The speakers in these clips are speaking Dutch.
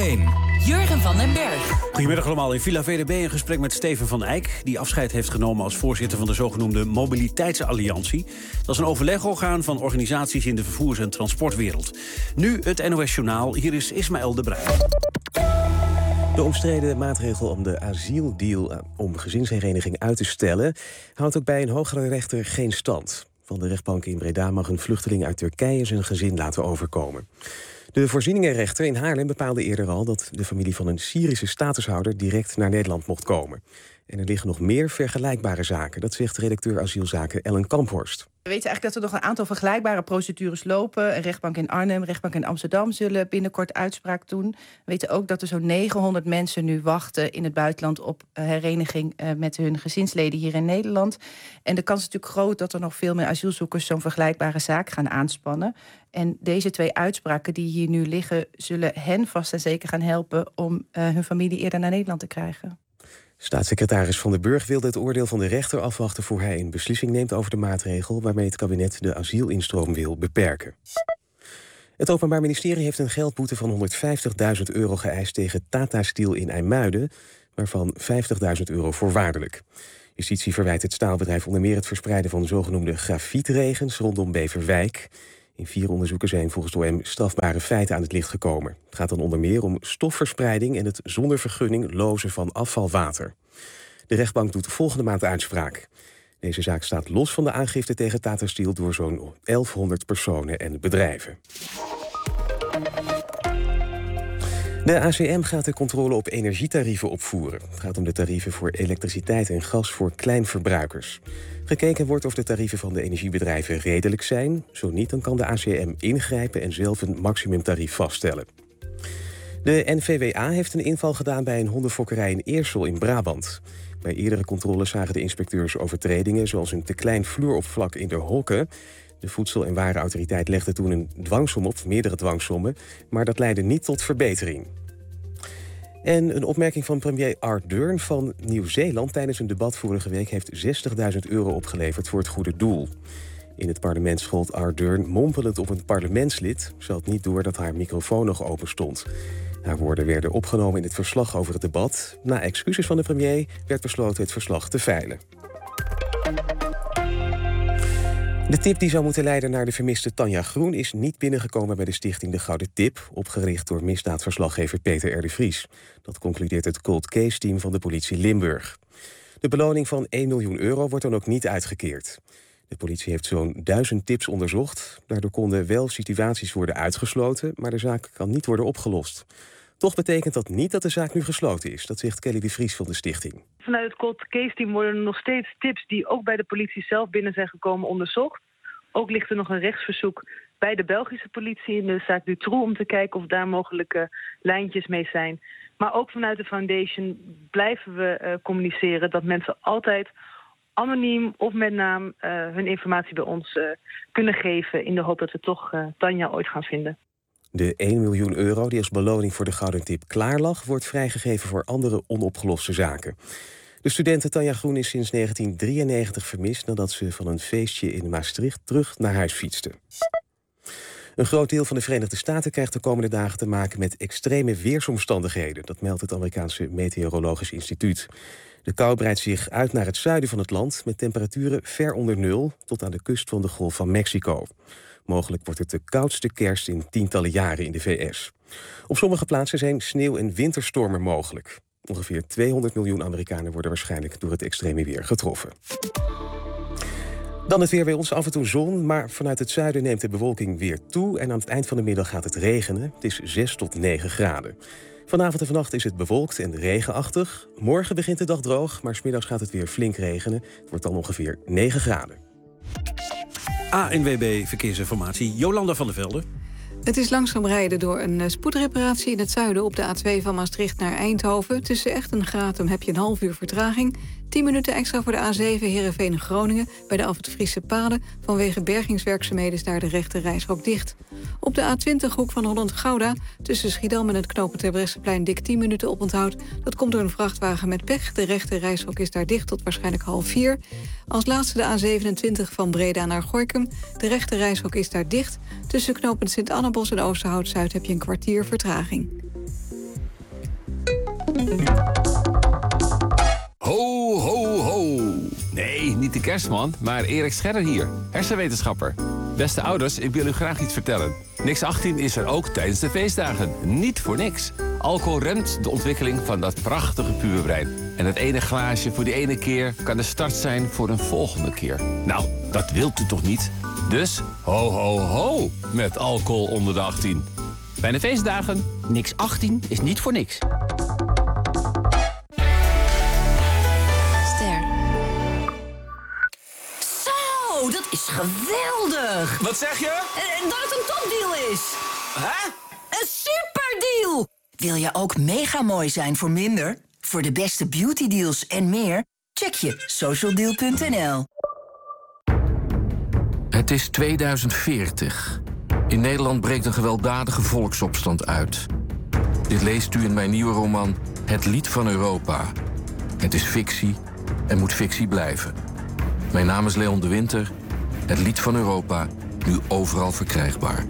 1. Jurgen van den Berg. Goedemiddag allemaal. In Villa VDB een gesprek met Steven van Eyck, die afscheid heeft genomen als voorzitter van de zogenoemde Mobiliteitsalliantie. Dat is een overlegorgaan van organisaties in de vervoers- en transportwereld. Nu het NOS Journaal. Hier is Ismaël de Bruin. De omstreden maatregel om de asieldeal om gezinshereniging uit te stellen houdt ook bij een hogere rechter geen stand. Van de rechtbank in Breda mag een vluchteling uit Turkije zijn gezin laten overkomen. De voorzieningenrechter in Haarlem bepaalde eerder al dat de familie van een Syrische statushouder direct naar Nederland mocht komen. En er liggen nog meer vergelijkbare zaken, dat zegt redacteur asielzaken Ellen Kamphorst. We weten eigenlijk dat er nog een aantal vergelijkbare procedures lopen. Een rechtbank in Arnhem, een rechtbank in Amsterdam zullen binnenkort uitspraak doen. We weten ook dat er zo'n 900 mensen nu wachten in het buitenland op hereniging met hun gezinsleden hier in Nederland. En de kans is natuurlijk groot dat er nog veel meer asielzoekers zo'n vergelijkbare zaak gaan aanspannen. En deze 2 uitspraken die hier nu liggen, zullen hen vast en zeker gaan helpen om hun familie eerder naar Nederland te krijgen. Staatssecretaris Van den Burg wilde het oordeel van de rechter afwachten voor hij een beslissing neemt over de maatregel waarmee het kabinet de asielinstroom wil beperken. Het Openbaar Ministerie heeft een geldboete van €150.000 geëist tegen Tata Steel in IJmuiden, waarvan €50.000 voorwaardelijk. Justitie verwijt het staalbedrijf onder meer het verspreiden van zogenoemde grafietregens rondom Beverwijk. In 4 onderzoeken zijn volgens de OM strafbare feiten aan het licht gekomen. Het gaat dan onder meer om stofverspreiding en het zonder vergunning lozen van afvalwater. De rechtbank doet volgende maand uitspraak. Deze zaak staat los van de aangifte tegen Tata Steel door zo'n 1100 personen en bedrijven. De ACM gaat de controle op energietarieven opvoeren. Het gaat om de tarieven voor elektriciteit en gas voor kleinverbruikers. Gekeken wordt of de tarieven van de energiebedrijven redelijk zijn. Zo niet, dan kan de ACM ingrijpen en zelf een maximumtarief vaststellen. De NVWA heeft een inval gedaan bij een hondenfokkerij in Eersel in Brabant. Bij eerdere controles zagen de inspecteurs overtredingen, zoals een te klein vloeroppervlak in de hokken. De Voedsel- en Warenautoriteit legde toen een dwangsom op, meerdere dwangsommen, maar dat leidde niet tot verbetering. En een opmerking van premier Ardern van Nieuw-Zeeland tijdens een debat vorige week heeft €60.000 opgeleverd voor het goede doel. In het parlement schold Ardern mompelend op een parlementslid. Ze had niet door dat haar microfoon nog open stond. Haar woorden werden opgenomen in het verslag over het debat. Na excuses van de premier werd besloten het verslag te veilen. De tip die zou moeten leiden naar de vermiste Tanja Groen is niet binnengekomen bij de stichting De Gouden Tip, opgericht door misdaadverslaggever Peter R. de Vries. Dat concludeert het cold case team van de politie Limburg. De beloning van €1 miljoen wordt dan ook niet uitgekeerd. De politie heeft zo'n 1000 tips onderzocht. Daardoor konden wel situaties worden uitgesloten, maar de zaak kan niet worden opgelost. Toch betekent dat niet dat de zaak nu gesloten is. Dat zegt Kelly de Vries van de stichting. Vanuit het cold case team worden er nog steeds tips die ook bij de politie zelf binnen zijn gekomen onderzocht. Ook ligt er nog een rechtsverzoek bij de Belgische politie in de zaak Dutroux om te kijken of daar mogelijke lijntjes mee zijn. Maar ook vanuit de foundation blijven we communiceren dat mensen altijd anoniem of met naam hun informatie bij ons kunnen geven in de hoop dat we toch Tanja ooit gaan vinden. De €1 miljoen die als beloning voor de Gouden Tip klaar lag, wordt vrijgegeven voor andere onopgeloste zaken. De studente Tanja Groen is sinds 1993 vermist nadat ze van een feestje in Maastricht terug naar huis fietste. Een groot deel van de Verenigde Staten krijgt de komende dagen te maken met extreme weersomstandigheden. Dat meldt het Amerikaanse Meteorologisch Instituut. De kou breidt zich uit naar het zuiden van het land met temperaturen ver onder 0 tot aan de kust van de Golf van Mexico. Mogelijk wordt het de koudste kerst in tientallen jaren in de VS. Op sommige plaatsen zijn sneeuw- en winterstormen mogelijk. Ongeveer 200 miljoen Amerikanen worden waarschijnlijk door het extreme weer getroffen. Dan het weer bij ons, af en toe zon, maar vanuit het zuiden neemt de bewolking weer toe en aan het eind van de middag gaat het regenen. Het is 6 tot 9 graden. Vanavond en vannacht is het bewolkt en regenachtig. Morgen begint de dag droog, maar 's middags gaat het weer flink regenen. Het wordt dan ongeveer 9 graden. ANWB Verkeersinformatie, Jolanda van der Velde. Het is langzaam rijden door een spoedreparatie in het zuiden op de A2 van Maastricht naar Eindhoven. Tussen Echt en Gratum heb je een half uur vertraging. 10 minuten extra voor de A7 Heerenveen-Groningen bij de Afrit Friese Paden. Vanwege bergingswerkzaamheden is daar de rechte reishok dicht. Op de A20 hoek van Holland-Gouda tussen Schiedam en het knooppunt Terbrechtseplein dik 10 minuten oponthoud. Dat komt door een vrachtwagen met pech. De rechte reishok is daar dicht tot waarschijnlijk 3:30. Als laatste de A27 van Breda naar Gorinchem. De rechte reishok is daar dicht. Tussen knooppunt Sint-Annabos en Oosterhout-Zuid heb je een kwartier vertraging. Ho, ho, ho. Nee, niet de kerstman, maar Erik Scherder hier, hersenwetenschapper. Beste ouders, ik wil u graag iets vertellen. Niks 18 is er ook tijdens de feestdagen. Niet voor niks. Alcohol remt de ontwikkeling van dat prachtige puberbrein. En het ene glaasje voor die ene keer kan de start zijn voor een volgende keer. Nou, dat wilt u toch niet? Dus ho, ho, ho met alcohol onder de 18. Fijne feestdagen. Niks 18 is niet voor niks. Zo, dat is geweldig. Wat zeg je? Dat het een topdeal is. Hè? Een superdeal. Wil je ook mega mooi zijn voor minder? Voor de beste beautydeals en meer? Check je socialdeal.nl. Het is 2040. In Nederland breekt een gewelddadige volksopstand uit. Dit leest u in mijn nieuwe roman Het Lied van Europa. Het is fictie en moet fictie blijven. Mijn naam is Leon de Winter. Het Lied van Europa, nu overal verkrijgbaar.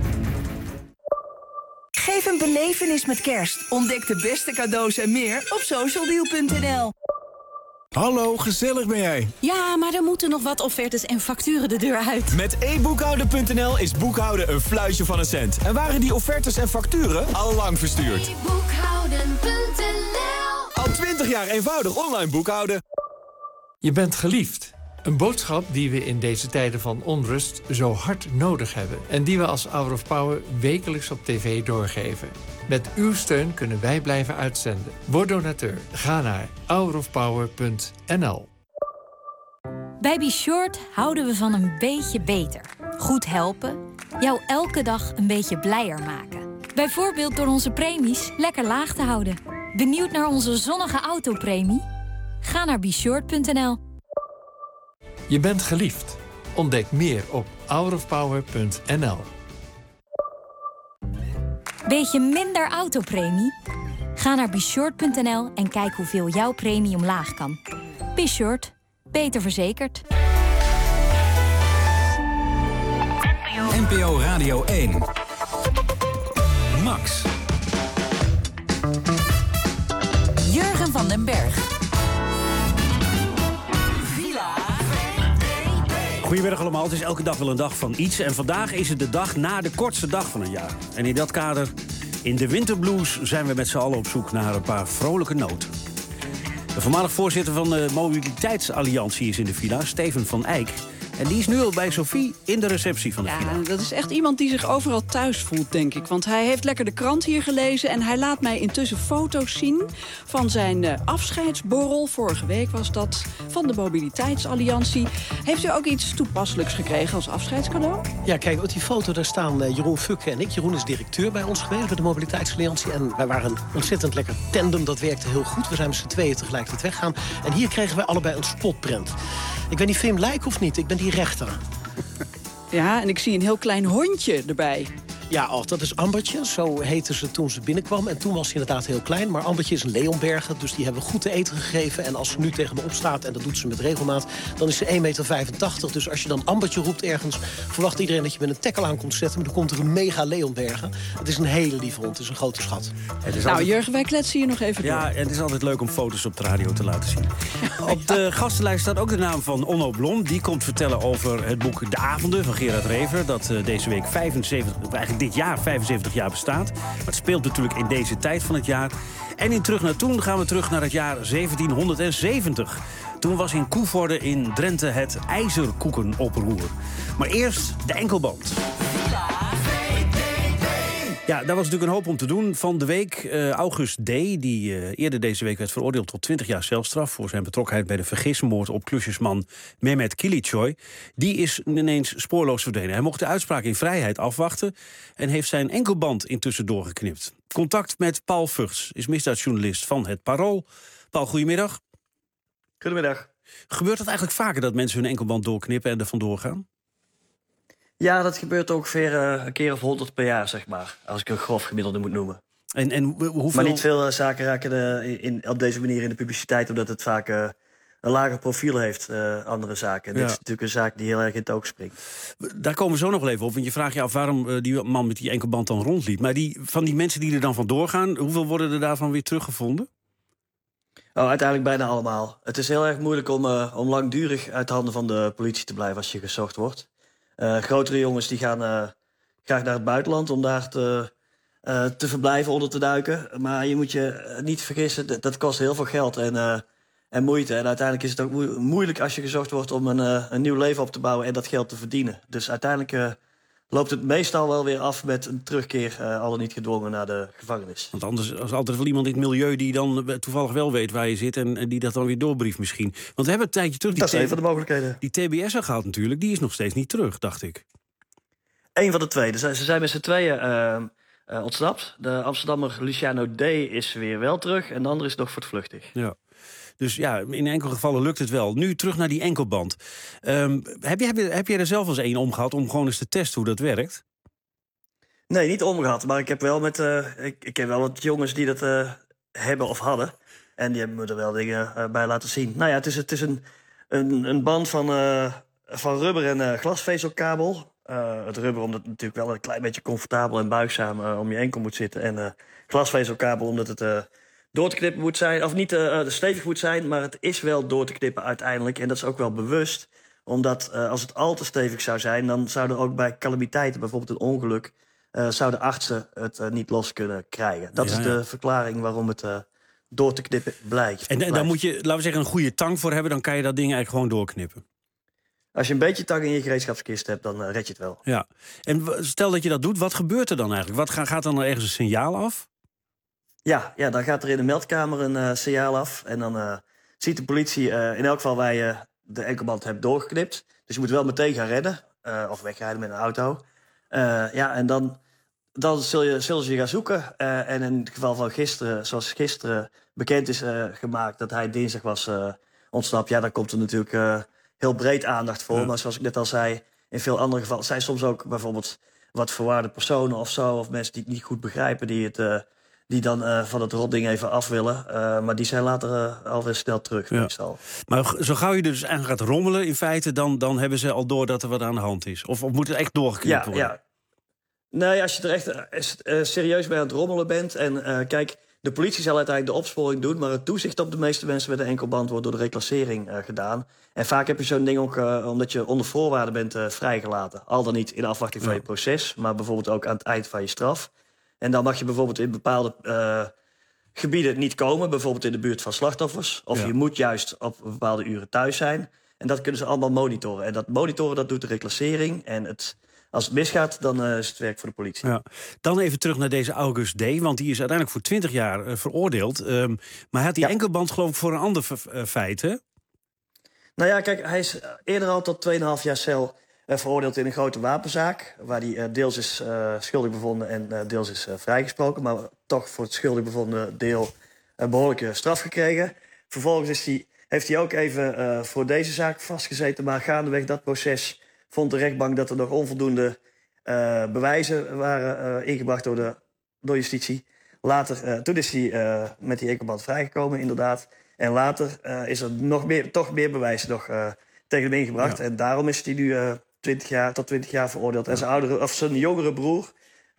Geef een belevenis met kerst. Ontdek de beste cadeaus en meer op socialdeal.nl. Hallo, gezellig ben jij. Ja, maar er moeten nog wat offertes en facturen de deur uit. Met eboekhouden.nl is boekhouden een fluitje van een cent. En waren die offertes en facturen al lang verstuurd. Eboekhouden.nl. Al 20 jaar eenvoudig online boekhouden. Je bent geliefd. Een boodschap die we in deze tijden van onrust zo hard nodig hebben. En die we als Hour of Power wekelijks op tv doorgeven. Met uw steun kunnen wij blijven uitzenden. Word donateur. Ga naar hourofpower.nl. Bij Be Short houden we van een beetje beter. Goed helpen. Jou elke dag een beetje blijer maken. Bijvoorbeeld door onze premies lekker laag te houden. Benieuwd naar onze zonnige autopremie? Ga naar BeShort.nl. Je bent geliefd. Ontdek meer op hourofpower.nl. Beetje minder autopremie? Ga naar BeShort.nl en kijk hoeveel jouw premie omlaag kan. Be Short. Beter verzekerd. NPO Radio 1. Max. Jurgen van den Berg. Goedemiddag allemaal, het is elke dag wel een dag van iets. En vandaag is het de dag na de kortste dag van het jaar. En in dat kader, in de winterblues, zijn we met z'n allen op zoek naar een paar vrolijke noten. De voormalig voorzitter van de Mobiliteitsalliantie is in de villa, Steven van Eyck. En die is nu al bij Sophie in de receptie van de villa. Ja, dat is echt iemand die zich overal thuis voelt, denk ik. Want hij heeft lekker de krant hier gelezen en hij laat mij intussen foto's zien van zijn afscheidsborrel. Vorige week was dat, van de Mobiliteitsalliantie. Heeft u ook iets toepasselijks gekregen als afscheidscadeau? Ja, kijk, op die foto daar staan Jeroen Fukke en ik. Jeroen is directeur bij ons geweest, bij de Mobiliteitsalliantie. En wij waren een ontzettend lekker tandem, dat werkte heel goed. We zijn met z'n tweeën tegelijkertijd weggaan. En hier kregen wij allebei een spotprint. Ik weet niet, vind je hem lijk of niet? Ik ben die rechter. Ja, en ik zie een heel klein hondje erbij. Ja, dat is Ambertje. Zo heette ze toen ze binnenkwam. En toen was ze inderdaad heel klein. Maar Ambertje is een Leonberger, dus die hebben we goed te eten gegeven. En als ze nu tegen me opstaat, en dat doet ze met regelmaat, dan is ze 1,85 meter. Dus als je dan Ambertje roept ergens, verwacht iedereen dat je met een tackle aan komt zetten. Maar dan komt er een mega Leonberger. Het is een hele lieve hond, het is een grote schat. Nou, Jurgen, wij kletsen hier nog even door. Ja, en het is altijd leuk om foto's op de radio te laten zien. Op de gastenlijst staat ook de naam van Onno Blom. Die komt vertellen over het boek De Avonden van Gerard Rever. Dat deze week 75 jaar bestaat. Maar het speelt natuurlijk in deze tijd van het jaar. En in Terug naar Toen gaan we terug naar het jaar 1770. Toen was in Koevoorde in Drenthe het ijzerkoekenoproer. Maar eerst de enkelband. Ja, daar was natuurlijk een hoop om te doen. Van de week August D., die eerder deze week werd veroordeeld tot 20 jaar celstraf voor zijn betrokkenheid bij de vergismoord op klusjesman Mehmet Kiliçoy. Die is ineens spoorloos verdwenen. Hij mocht de uitspraak in vrijheid afwachten en heeft zijn enkelband intussen doorgeknipt. Contact met Paul Vugts, is misdaadjournalist van Het Parool. Paul, goedemiddag. Goedemiddag. Gebeurt het eigenlijk vaker dat mensen hun enkelband doorknippen en er vandoor gaan? Ja, dat gebeurt ongeveer een keer of 100 per jaar, zeg maar. Als ik een grof gemiddelde moet noemen. En hoeveel... Maar niet veel zaken raken op deze manier in de publiciteit, omdat het vaak een lager profiel heeft, andere zaken. En dit is natuurlijk een zaak die heel erg in het oog springt. Daar komen we zo nog wel even op. Want je vraagt je af waarom die man met die enkelband dan rondliep. Maar van die mensen die er dan vandoor gaan, hoeveel worden er daarvan weer teruggevonden? Oh, uiteindelijk bijna allemaal. Het is heel erg moeilijk om langdurig uit de handen van de politie te blijven als je gezocht wordt. Grotere jongens die gaan graag naar het buitenland om daar te verblijven, onder te duiken. Maar je moet je niet vergissen, dat kost heel veel geld en moeite. En uiteindelijk is het ook moeilijk als je gezocht wordt om een nieuw leven op te bouwen en dat geld te verdienen. Dus uiteindelijk loopt het meestal wel weer af met een terugkeer, al dan niet gedwongen, naar de gevangenis. Want anders is altijd wel iemand in het milieu die dan toevallig wel weet waar je zit en die dat dan weer doorbrieft misschien. Want we hebben een tijdje terug... Dat is een van de mogelijkheden. Die TBS'er gehad natuurlijk, die is nog steeds niet terug, dacht ik. Eén van de twee. Dus ze zijn met z'n tweeën ontsnapt. De Amsterdammer Luciano D. is weer wel terug en de andere is nog voortvluchtig. Ja. Dus ja, in enkele gevallen lukt het wel. Nu terug naar die enkelband. Heb jij er zelf eens één omgehad om gewoon eens te testen hoe dat werkt? Nee, niet omgehad. Maar ik heb wel ik ken wel wat jongens die dat hebben of hadden. En die hebben me er wel dingen bij laten zien. Nou ja, het is een band van rubber en glasvezelkabel. Het rubber omdat het natuurlijk wel een klein beetje comfortabel en buigzaam om je enkel moet zitten. En glasvezelkabel omdat het door te knippen moet zijn. Of niet stevig moet zijn, maar het is wel door te knippen uiteindelijk. En dat is ook wel bewust. Omdat als het al te stevig zou zijn, dan zouden er ook bij calamiteiten, bijvoorbeeld een ongeluk, zouden artsen het niet los kunnen krijgen. Dat is de verklaring waarom het door te knippen blijkt. En daar moet je, laten we zeggen, een goede tang voor hebben. Dan kan je dat ding eigenlijk gewoon doorknippen. Als je een beetje tang in je gereedschapskist hebt, dan red je het wel. Ja. En stel dat je dat doet, wat gebeurt er dan eigenlijk? Gaat dan ergens een signaal af? Ja, dan gaat er in de meldkamer een signaal af. En dan ziet de politie in elk geval waar je de enkelband hebt doorgeknipt. Dus je moet wel meteen gaan redden. Of wegrijden met een auto. En dan zullen ze je gaan zoeken. En in het geval van gisteren, zoals gisteren bekend is gemaakt dat hij dinsdag was ontsnapt. Ja, dan komt er natuurlijk heel breed aandacht voor. Ja. Maar zoals ik net al zei, in veel andere gevallen zijn soms ook bijvoorbeeld wat verwarde personen of zo. Of mensen die het niet goed begrijpen, die dan van het rotding even af willen. Maar die zijn later alweer snel terug. Ja. Maar zo gauw je dus eigenlijk gaat rommelen in feite, dan hebben ze al door dat er wat aan de hand is. Of moet het echt doorgeknipt worden? Ja. Nee, als je er echt serieus bij aan het rommelen bent. En kijk, de politie zal uiteindelijk de opsporing doen, maar het toezicht op de meeste mensen met een enkelband wordt door de reclassering gedaan. En vaak heb je zo'n ding ook omdat je onder voorwaarden bent vrijgelaten. Al dan niet in afwachting van je proces, maar bijvoorbeeld ook aan het eind van je straf. En dan mag je bijvoorbeeld in bepaalde gebieden niet komen. Bijvoorbeeld in de buurt van slachtoffers. Of je moet juist op bepaalde uren thuis zijn. En dat kunnen ze allemaal monitoren. En dat monitoren, dat doet de reclassering. En als het misgaat, dan is het werk voor de politie. Ja. Dan even terug naar deze August D. Want die is uiteindelijk voor 20 jaar veroordeeld. Maar hij had die enkelband geloof ik voor een ander feit, hè? Nou ja, kijk, hij is eerder al tot 2,5 jaar cel veroordeeld in een grote wapenzaak. Waar hij deels is schuldig bevonden en deels is vrijgesproken. Maar toch voor het schuldig bevonden deel een behoorlijke straf gekregen. Vervolgens heeft hij ook even voor deze zaak vastgezeten. Maar gaandeweg dat proces vond de rechtbank dat er nog onvoldoende bewijzen waren ingebracht door justitie. Later, toen is hij met die enkelband vrijgekomen, inderdaad. En later is er toch meer bewijs tegen hem ingebracht. Ja. En daarom is hij nu 20 jaar veroordeeld. En zijn jongere broer,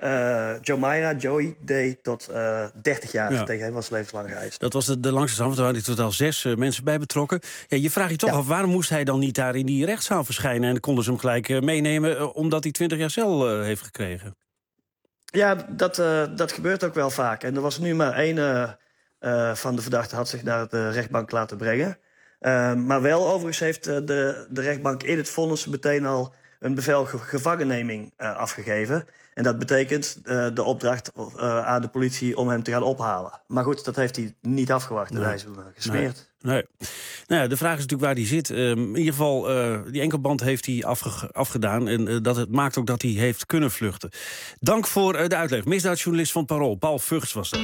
Joey, deed tot 30 jaar. Tegen hem was levenslang geëist. Dat was de langste straf. Er waren in totaal 6 mensen bij betrokken. Ja, je vraagt je toch af, waarom moest hij dan niet daar in die rechtszaal verschijnen? En konden ze hem gelijk meenemen omdat hij 20 jaar cel heeft gekregen? Ja, dat gebeurt ook wel vaak. En er was nu maar één van de verdachten had zich naar de rechtbank laten brengen. Maar wel overigens heeft de rechtbank in het vonnis meteen al een bevel gevangenneming afgegeven. En dat betekent de opdracht aan de politie om hem te gaan ophalen. Maar goed, dat heeft hij niet afgewacht. Nee. En hij is gesmeerd. Nee. Nou ja, de vraag is natuurlijk waar hij zit. In ieder geval, die enkelband heeft hij afgedaan. En het maakt ook dat hij heeft kunnen vluchten. Dank voor de uitleg. Misdaadjournalist van Parool, Paul Vugts was dat.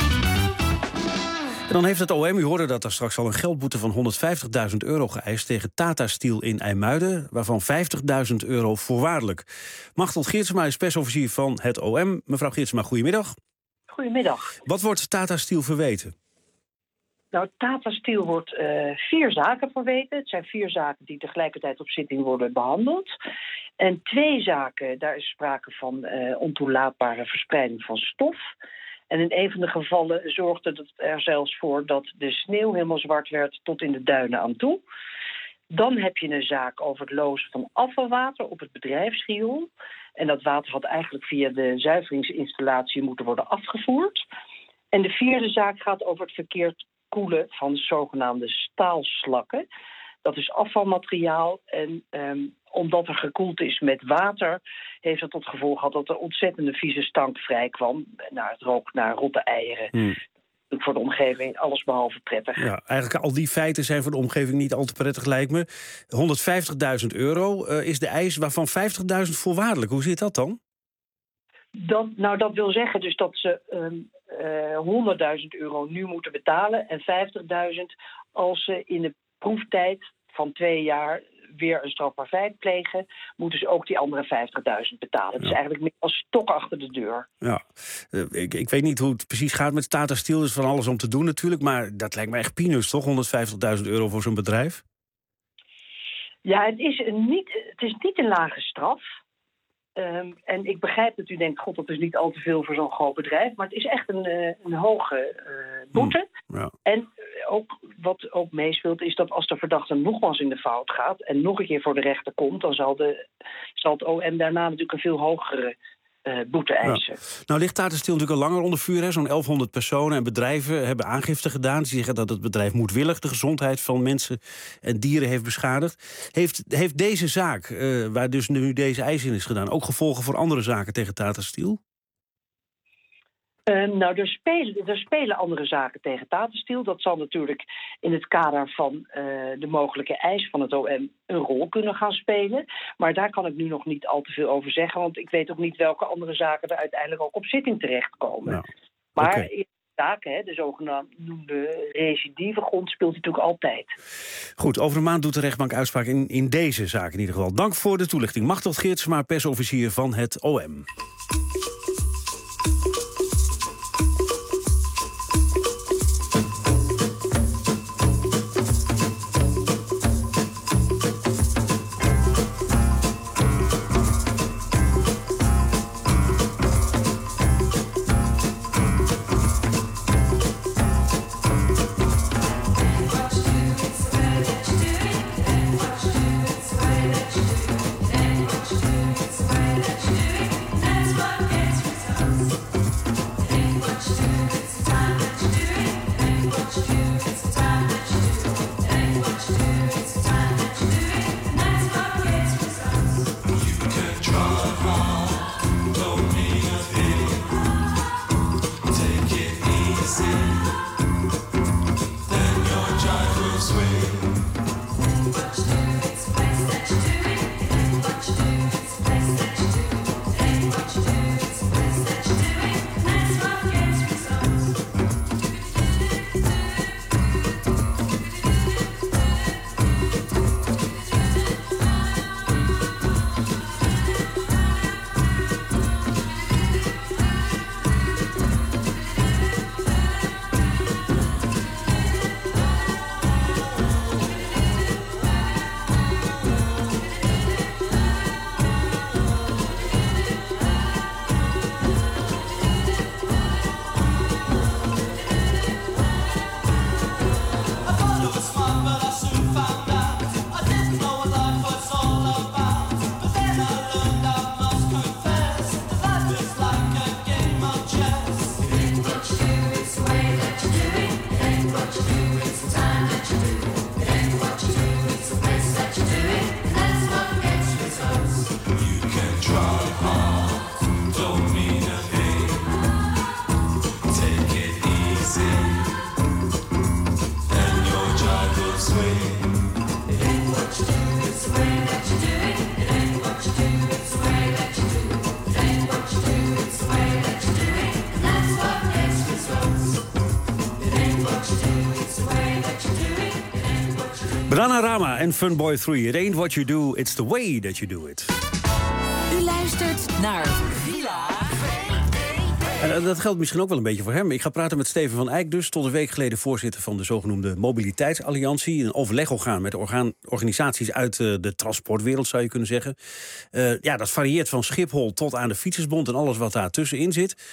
En dan heeft het OM, u hoorde dat daar straks al, een geldboete van €150.000 geëist tegen Tata Steel in IJmuiden, waarvan €50.000 voorwaardelijk. Machteld Geertsma is persofficier van het OM. Mevrouw Geertsma, goedemiddag. Goedemiddag. Wat wordt Tata Steel verweten? Nou, Tata Steel wordt 4 zaken verweten. Het zijn 4 zaken die tegelijkertijd op zitting worden behandeld. En 2 zaken, daar is sprake van ontoelaatbare verspreiding van stof. En in een van de gevallen zorgde het er zelfs voor dat de sneeuw helemaal zwart werd tot in de duinen aan toe. Dan heb je een zaak over het lozen van afvalwater op het bedrijfsriool. En dat water had eigenlijk via de zuiveringsinstallatie moeten worden afgevoerd. En de vierde zaak gaat over het verkeerd koelen van zogenaamde staalslakken. Dat is afvalmateriaal en omdat er gekoeld is met water, heeft dat tot gevolg gehad dat er ontzettende vieze stank vrij kwam. Nou, het rook naar rotte eieren. Voor de omgeving alles behalve prettig. Ja, eigenlijk al die feiten zijn voor de omgeving niet al te prettig, lijkt me. €150.000 is de eis, waarvan 50.000 voorwaardelijk. Hoe zit dat dan? Dat wil zeggen dus dat ze €100.000 nu moeten betalen en 50.000 als ze in de proeftijd van 2 jaar weer een strafbaar feit plegen, moeten ze ook die andere 50.000 betalen. Het is eigenlijk meer als stok achter de deur. Ja, ik weet niet hoe het precies gaat met Tata Steel. Er is van alles om te doen natuurlijk, maar dat lijkt me echt peanuts, toch? €150.000 voor zo'n bedrijf? Ja, het is niet een lage straf. En ik begrijp dat u denkt, god, dat is niet al te veel voor zo'n groot bedrijf. Maar het is echt een hoge boete. Ja. En wat ook meespeelt is dat als de verdachte nogmaals in de fout gaat en nog een keer voor de rechter komt, dan zal het OM daarna natuurlijk een veel hogere boete eisen. Ja. Nou ligt Tata Steel natuurlijk al langer onder vuur. Hè? Zo'n 1100 personen en bedrijven hebben aangifte gedaan. Ze zeggen dat het bedrijf moedwillig de gezondheid van mensen en dieren heeft beschadigd. Heeft deze zaak, waar dus nu deze eis in is gedaan, ook gevolgen voor andere zaken tegen Tata Steel? Er spelen andere zaken tegen Tata Steel. Dat zal natuurlijk in het kader van de mogelijke eis van het OM een rol kunnen gaan spelen. Maar daar kan ik nu nog niet al te veel over zeggen, want ik weet ook niet welke andere zaken er uiteindelijk ook op zitting terechtkomen. Nou, maar in zaken, de zogenaamde recidieve grond, speelt hij natuurlijk altijd. Goed, over een maand doet de rechtbank uitspraak in deze zaak in ieder geval. Dank voor de toelichting. Machteld Geertsma, persofficier van het OM. Bananarama en Funboy 3. It ain't what you do, it's the way that you do it. U luistert naar Villa VPRO. En dat geldt misschien ook wel een beetje voor hem. Ik ga praten met Steven van Eyck, dus tot een week geleden voorzitter van de zogenoemde Mobiliteitsalliantie. Een overlegorgaan met organisaties uit de transportwereld, zou je kunnen zeggen. Dat varieert van Schiphol tot aan de Fietsersbond en alles wat daar tussenin zit.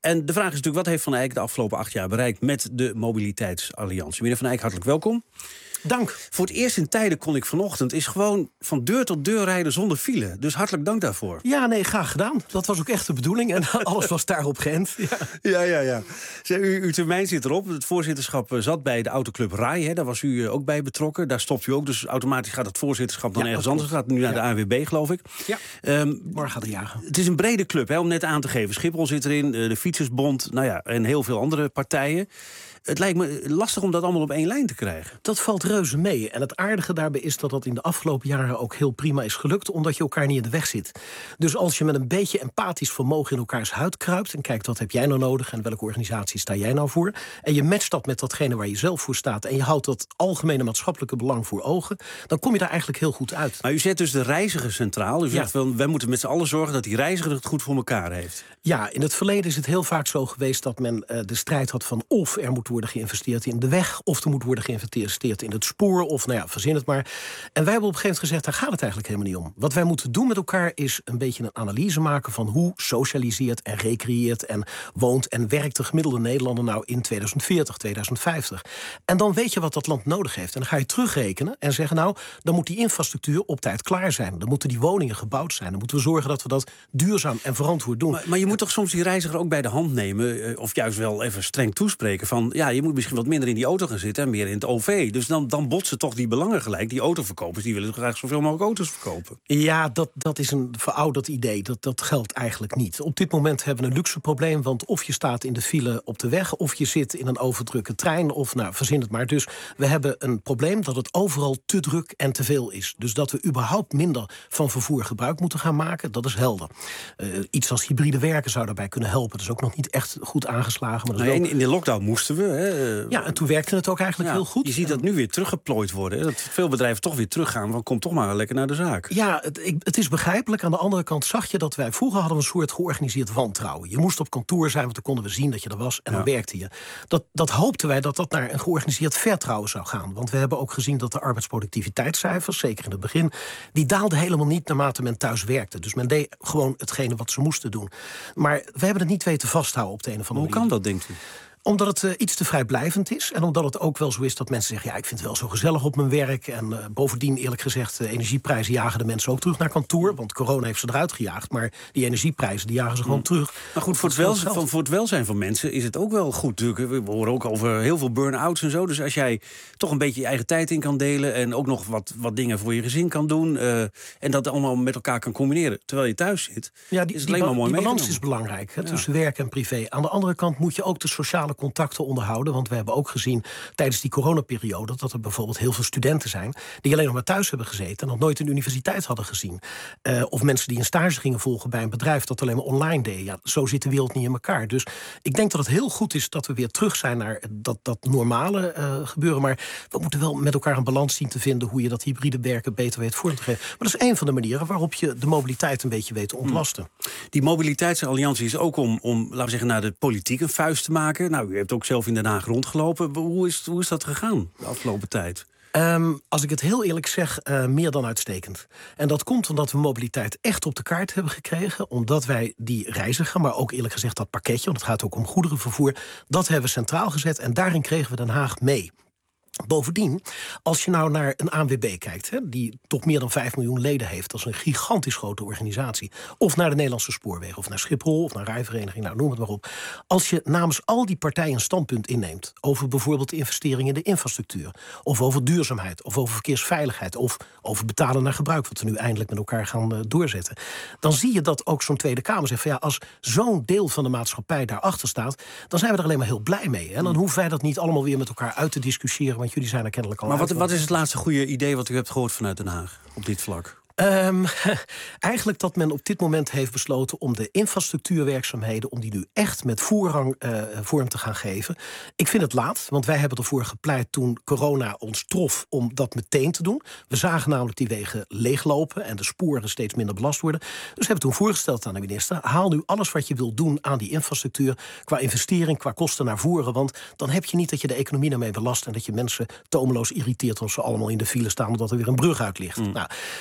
En de vraag is natuurlijk, wat heeft Van Eyck de afgelopen 8 jaar bereikt met de Mobiliteitsalliantie? Meneer Van Eyck, hartelijk welkom. Dank. Voor het eerst in tijden kon ik vanochtend is gewoon van deur tot deur rijden zonder file. Dus hartelijk dank daarvoor. Ja, nee, graag gedaan. Dat was ook echt de bedoeling en alles was daarop geënt. Ja. Uw termijn zit erop. Het voorzitterschap zat bij de autoclub RAI. Hè. Daar was u ook bij betrokken. Daar stopt u ook. Dus automatisch gaat het voorzitterschap dan ergens anders. Het gaat nu naar de ANWB, geloof ik. Ja, morgen gaat het jagen. Het is een brede club, hè, om net aan te geven. Schiphol zit erin, de Fietsersbond, en heel veel andere partijen. Het lijkt me lastig om dat allemaal op één lijn te krijgen. Dat valt reuze mee. En het aardige daarbij is dat dat in de afgelopen jaren ook heel prima is gelukt, omdat je elkaar niet in de weg zit. Dus als je met een beetje empathisch vermogen in elkaars huid kruipt en kijkt wat heb jij nou nodig en welke organisatie sta jij nou voor, en je matcht dat met datgene waar je zelf voor staat en je houdt dat algemene maatschappelijke belang voor ogen, dan kom je daar eigenlijk heel goed uit. Maar u zet dus de reiziger centraal. U zegt wel, wij moeten met z'n allen zorgen dat die reiziger het goed voor elkaar heeft. Ja, in het verleden is het heel vaak zo geweest dat men de strijd had van of er moet worden geïnvesteerd in de weg, of er moet worden geïnvesteerd in het spoor, of verzin het maar. En wij hebben op een gegeven moment gezegd, daar gaat het eigenlijk helemaal niet om. Wat wij moeten doen met elkaar is een beetje een analyse maken van hoe socialiseert en recreëert en woont en werkt de gemiddelde Nederlander nou in 2040, 2050. En dan weet je wat dat land nodig heeft. En dan ga je terugrekenen en zeggen, nou, dan moet die infrastructuur op tijd klaar zijn. Dan moeten die woningen gebouwd zijn. Dan moeten we zorgen dat we dat duurzaam en verantwoord doen. Maar je moet toch soms die reiziger ook bij de hand nemen, of juist wel even streng toespreken van, ja, je moet misschien wat minder in die auto gaan zitten en meer in het OV. Dus dan botsen toch die belangen gelijk. Die autoverkopers die willen graag zoveel mogelijk auto's verkopen. Ja, dat is een verouderd idee. Dat geldt eigenlijk niet. Op dit moment hebben we een luxe probleem, want of je staat in de file op de weg, of je zit in een overdrukke trein, of verzin het maar. Dus we hebben een probleem dat het overal te druk en te veel is. Dus dat we überhaupt minder van vervoer gebruik moeten gaan maken, dat is helder. Iets als hybride werken zou daarbij kunnen helpen. Dat is ook nog niet echt goed aangeslagen. Maar dat is in de lockdown moesten we. Hè? Ja, en toen werkte het ook eigenlijk heel goed. Je ziet dat nu weer teruggeplooid worden. Hè? Dat veel bedrijven toch weer teruggaan. Want kom toch maar lekker naar de zaak. Ja, het is begrijpelijk. Aan de andere kant zag je dat wij vroeger hadden een soort georganiseerd wantrouwen. Je moest op kantoor zijn, want dan konden we zien dat je er was. En dan werkte je. Dat hoopten wij dat naar een georganiseerd vertrouwen zou gaan. Want we hebben ook gezien dat de arbeidsproductiviteitscijfers, zeker in het begin, die daalden helemaal niet naarmate men thuis werkte. Dus men deed gewoon hetgene wat ze moesten doen. Maar we hebben het niet weten vasthouden op de een of andere manier. Hoe kan dat, denkt u? Omdat het iets te vrijblijvend is. En omdat het ook wel zo is dat mensen zeggen, ja, ik vind het wel zo gezellig op mijn werk. En bovendien, eerlijk gezegd, energieprijzen jagen de mensen ook terug naar kantoor. Want corona heeft ze eruit gejaagd. Maar die energieprijzen, die jagen ze gewoon terug. Maar goed, voor het welzijn van mensen is het ook wel goed. We horen ook over heel veel burn-outs en zo. Dus als jij toch een beetje je eigen tijd in kan delen en ook nog wat dingen voor je gezin kan doen, en dat allemaal met elkaar kan combineren terwijl je thuis zit, ja, is het alleen maar mooi die balans is belangrijk, tussen werk en privé. Aan de andere kant moet je ook de sociale contacten onderhouden. Want we hebben ook gezien tijdens die coronaperiode dat er bijvoorbeeld heel veel studenten zijn die alleen nog maar thuis hebben gezeten en nog nooit een universiteit hadden gezien. Of mensen die een stage gingen volgen bij een bedrijf dat alleen maar online deed. Ja, zo zit de wereld niet in elkaar. Dus ik denk dat het heel goed is dat we weer terug zijn naar dat normale gebeuren. Maar we moeten wel met elkaar een balans zien te vinden hoe je dat hybride werken beter weet vorm te geven. Maar dat is een van de manieren waarop je de mobiliteit een beetje weet te ontlasten. Die mobiliteitsalliantie is ook om, laten we zeggen, naar de politiek een vuist te maken. Nou, u hebt ook zelf in Den Haag rondgelopen. Hoe is dat gegaan de afgelopen tijd? Als ik het heel eerlijk zeg, meer dan uitstekend. En dat komt omdat we mobiliteit echt op de kaart hebben gekregen. Omdat wij die reiziger, maar ook eerlijk gezegd dat pakketje, want het gaat ook om goederenvervoer, dat hebben we centraal gezet en daarin kregen we Den Haag mee. Bovendien, als je nou naar een ANWB kijkt, die toch meer dan 5 miljoen leden heeft, dat is een gigantisch grote organisatie, of naar de Nederlandse Spoorwegen, of naar Schiphol, of naar Rijvereniging, nou noem het maar op. Als je namens al die partijen een standpunt inneemt over bijvoorbeeld de investering in de infrastructuur, of over duurzaamheid, of over verkeersveiligheid, of over betalen naar gebruik, wat we nu eindelijk met elkaar gaan doorzetten, dan zie je dat ook zo'n Tweede Kamer zegt van ja, als zo'n deel van de maatschappij daarachter staat, dan zijn we er alleen maar heel blij mee. En dan hoeven wij dat niet allemaal weer met elkaar uit te discussiëren, want jullie zijn er kennelijk al. Maar wat is het laatste goede idee wat u hebt gehoord vanuit Den Haag op dit vlak? Eigenlijk dat men op dit moment heeft besloten om de infrastructuurwerkzaamheden, om die nu echt met voorrang vorm te gaan geven. Ik vind het laat, want wij hebben ervoor gepleit toen corona ons trof om dat meteen te doen. We zagen namelijk die wegen leeglopen en de sporen steeds minder belast worden. Dus we hebben toen voorgesteld aan de minister, haal nu alles wat je wilt doen aan die infrastructuur, qua investering, qua kosten naar voren, want dan heb je niet dat je de economie daarmee belast en dat je mensen tomeloos irriteert als ze allemaal in de file staan omdat er weer een brug uit ligt. Nou, helaas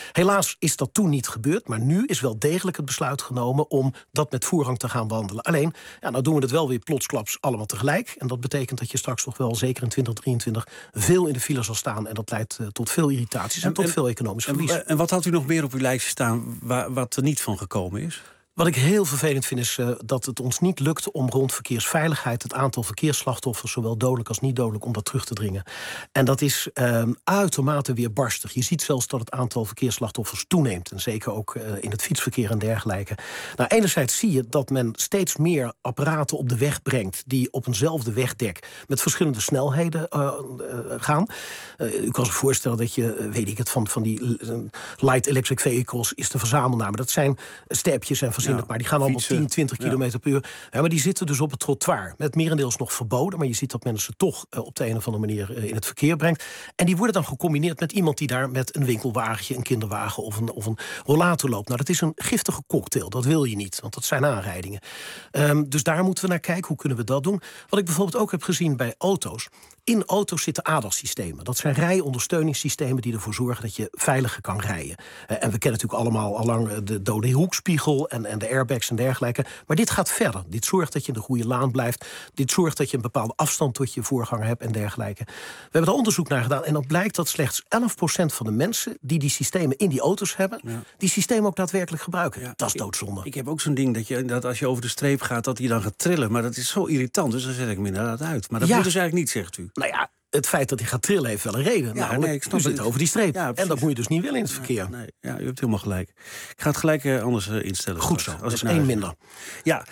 Helaas is dat toen niet gebeurd, maar nu is wel degelijk het besluit genomen om dat met voorrang te gaan behandelen. Alleen, nou doen we het wel weer plotsklaps allemaal tegelijk. En dat betekent dat je straks toch wel zeker in 2023 veel in de file zal staan. En dat leidt tot veel irritaties en tot veel economisch verlies. En wat had u nog meer op uw lijstje staan wat er niet van gekomen is? Wat ik heel vervelend vind is dat het ons niet lukt om rond verkeersveiligheid het aantal verkeersslachtoffers, zowel dodelijk als niet dodelijk, om dat terug te dringen. En dat is uitermate weerbarstig. Je ziet zelfs dat het aantal verkeersslachtoffers toeneemt. En zeker ook in het fietsverkeer en dergelijke. Nou, enerzijds zie je dat men steeds meer apparaten op de weg brengt die op eenzelfde wegdek met verschillende snelheden gaan. U kan zich voorstellen dat je, weet ik het, van die light electric vehicles is de verzamelnaam. Dat zijn stepjes en maar die gaan allemaal 10, 20 kilometer per uur. Ja, maar die zitten dus op het trottoir. Met merendeels nog verboden, maar je ziet dat men ze toch op de een of andere manier in het verkeer brengt. En die worden dan gecombineerd met iemand die daar met een winkelwagentje, een kinderwagen of een rollator loopt. Nou, dat is een giftige cocktail. Dat wil je niet, want dat zijn aanrijdingen. Dus daar moeten we naar kijken. Hoe kunnen we dat doen? Wat ik bijvoorbeeld ook heb gezien bij auto's. In auto's zitten ADAS-systemen. Dat zijn rijondersteuningssystemen die ervoor zorgen dat je veiliger kan rijden. En we kennen natuurlijk allemaal allang de dode hoekspiegel en de airbags en dergelijke. Maar dit gaat verder. Dit zorgt dat je in de goede laan blijft. Dit zorgt dat je een bepaalde afstand tot je voorganger hebt en dergelijke. We hebben er onderzoek naar gedaan en dan blijkt dat slechts 11% van de mensen die systemen in die auto's hebben, die systemen ook daadwerkelijk gebruiken. Ja, dat is doodzonde. Ik heb ook zo'n ding dat als je over de streep gaat, dat hij dan gaat trillen. Maar dat is zo irritant, dus dan zet ik hem inderdaad uit. Maar dat moet dus eigenlijk niet, zegt u. Nou ja, het feit dat hij gaat trillen heeft wel een reden. Ja, nou, ik snap het over die streep. Ja, en dat moet je dus niet willen in het verkeer. Ja, u hebt helemaal gelijk. Ik ga het gelijk anders instellen. Goed zo, dat is één minder. Ja,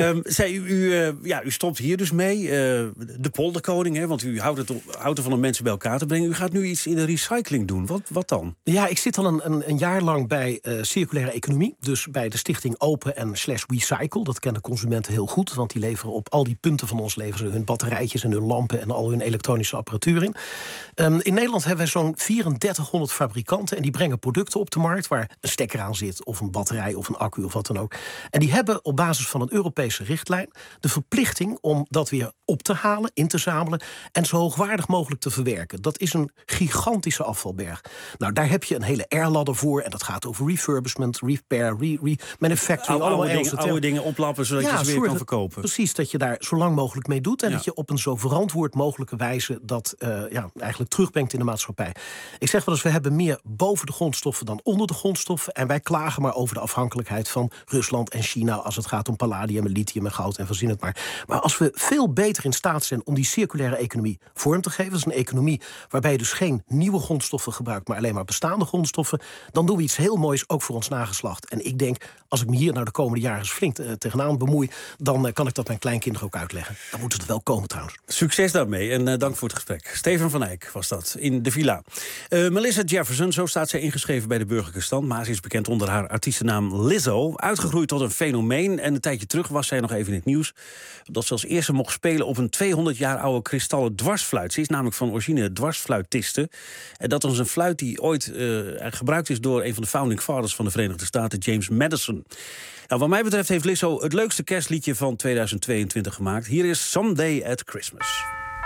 u stopt hier dus mee. De polderkoning, hè, want u houdt ervan om mensen bij elkaar te brengen. U gaat nu iets in de recycling doen. Wat dan? Ja, ik zit al een jaar lang bij circulaire economie. Dus bij de stichting Open en /Recycle. Dat kennen consumenten heel goed. Want die leveren op al die punten van ons leveren hun batterijtjes en hun lampen en al hun elektronische apparatuur in. In Nederland hebben wij zo'n 3400 fabrikanten en die brengen producten op de markt waar een stekker aan zit of een batterij of een accu of wat dan ook. En die hebben op basis van een Europese richtlijn de verplichting om dat weer op te halen, in te zamelen en zo hoogwaardig mogelijk te verwerken. Dat is een gigantische afvalberg. Nou, daar heb je een hele R-ladder voor en dat gaat over refurbishment, repair, manufacturing. Oude dingen oplappen zodat je ze weer kan verkopen. Precies, dat je daar zo lang mogelijk mee doet en dat je op een zo verantwoord mogelijke wijze dat eigenlijk terugbrengt in de maatschappij. Ik zeg wel eens, we hebben meer boven de grondstoffen dan onder de grondstoffen. En wij klagen maar over de afhankelijkheid van Rusland en China als het gaat om palladium en lithium en goud en verzin het maar. Maar als we veel beter in staat zijn om die circulaire economie vorm te geven, dat is een economie waarbij je dus geen nieuwe grondstoffen gebruikt, maar alleen maar bestaande grondstoffen, dan doen we iets heel moois ook voor ons nageslacht. En ik denk, als ik me hier nou de komende jaren eens flink tegenaan bemoei, dan kan ik dat mijn kleinkinderen ook uitleggen. Dan moet het wel komen trouwens. Succes daarmee en dank voor het gesprek. Steven van Eyck was dat, in de villa. Melissa Jefferson, zo staat zij ingeschreven bij de Burgerlijke Stand. Maar ze is bekend onder haar artiestennaam Lizzo. Uitgegroeid tot een fenomeen. En een tijdje terug was zij nog even in het nieuws dat ze als eerste mocht spelen op een 200 jaar oude kristallen dwarsfluit. Ze is namelijk van origine dwarsfluitiste. En dat is een fluit die ooit gebruikt is door een van de founding fathers van de Verenigde Staten, James Madison. Nou, wat mij betreft heeft Lizzo het leukste kerstliedje van 2022 gemaakt. Hier is Someday at Christmas.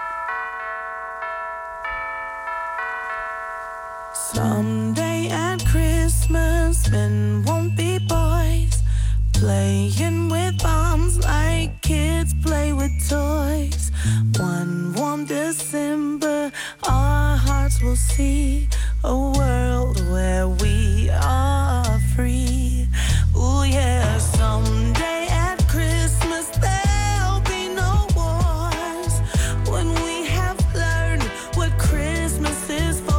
Someday at Christmas, men won't be boys, playing with bombs like kids play with toys. One warm December, our hearts will see a world where we are free. Ooh yeah, someday at Christmas there'll be no wars when we have learned what Christmas is for.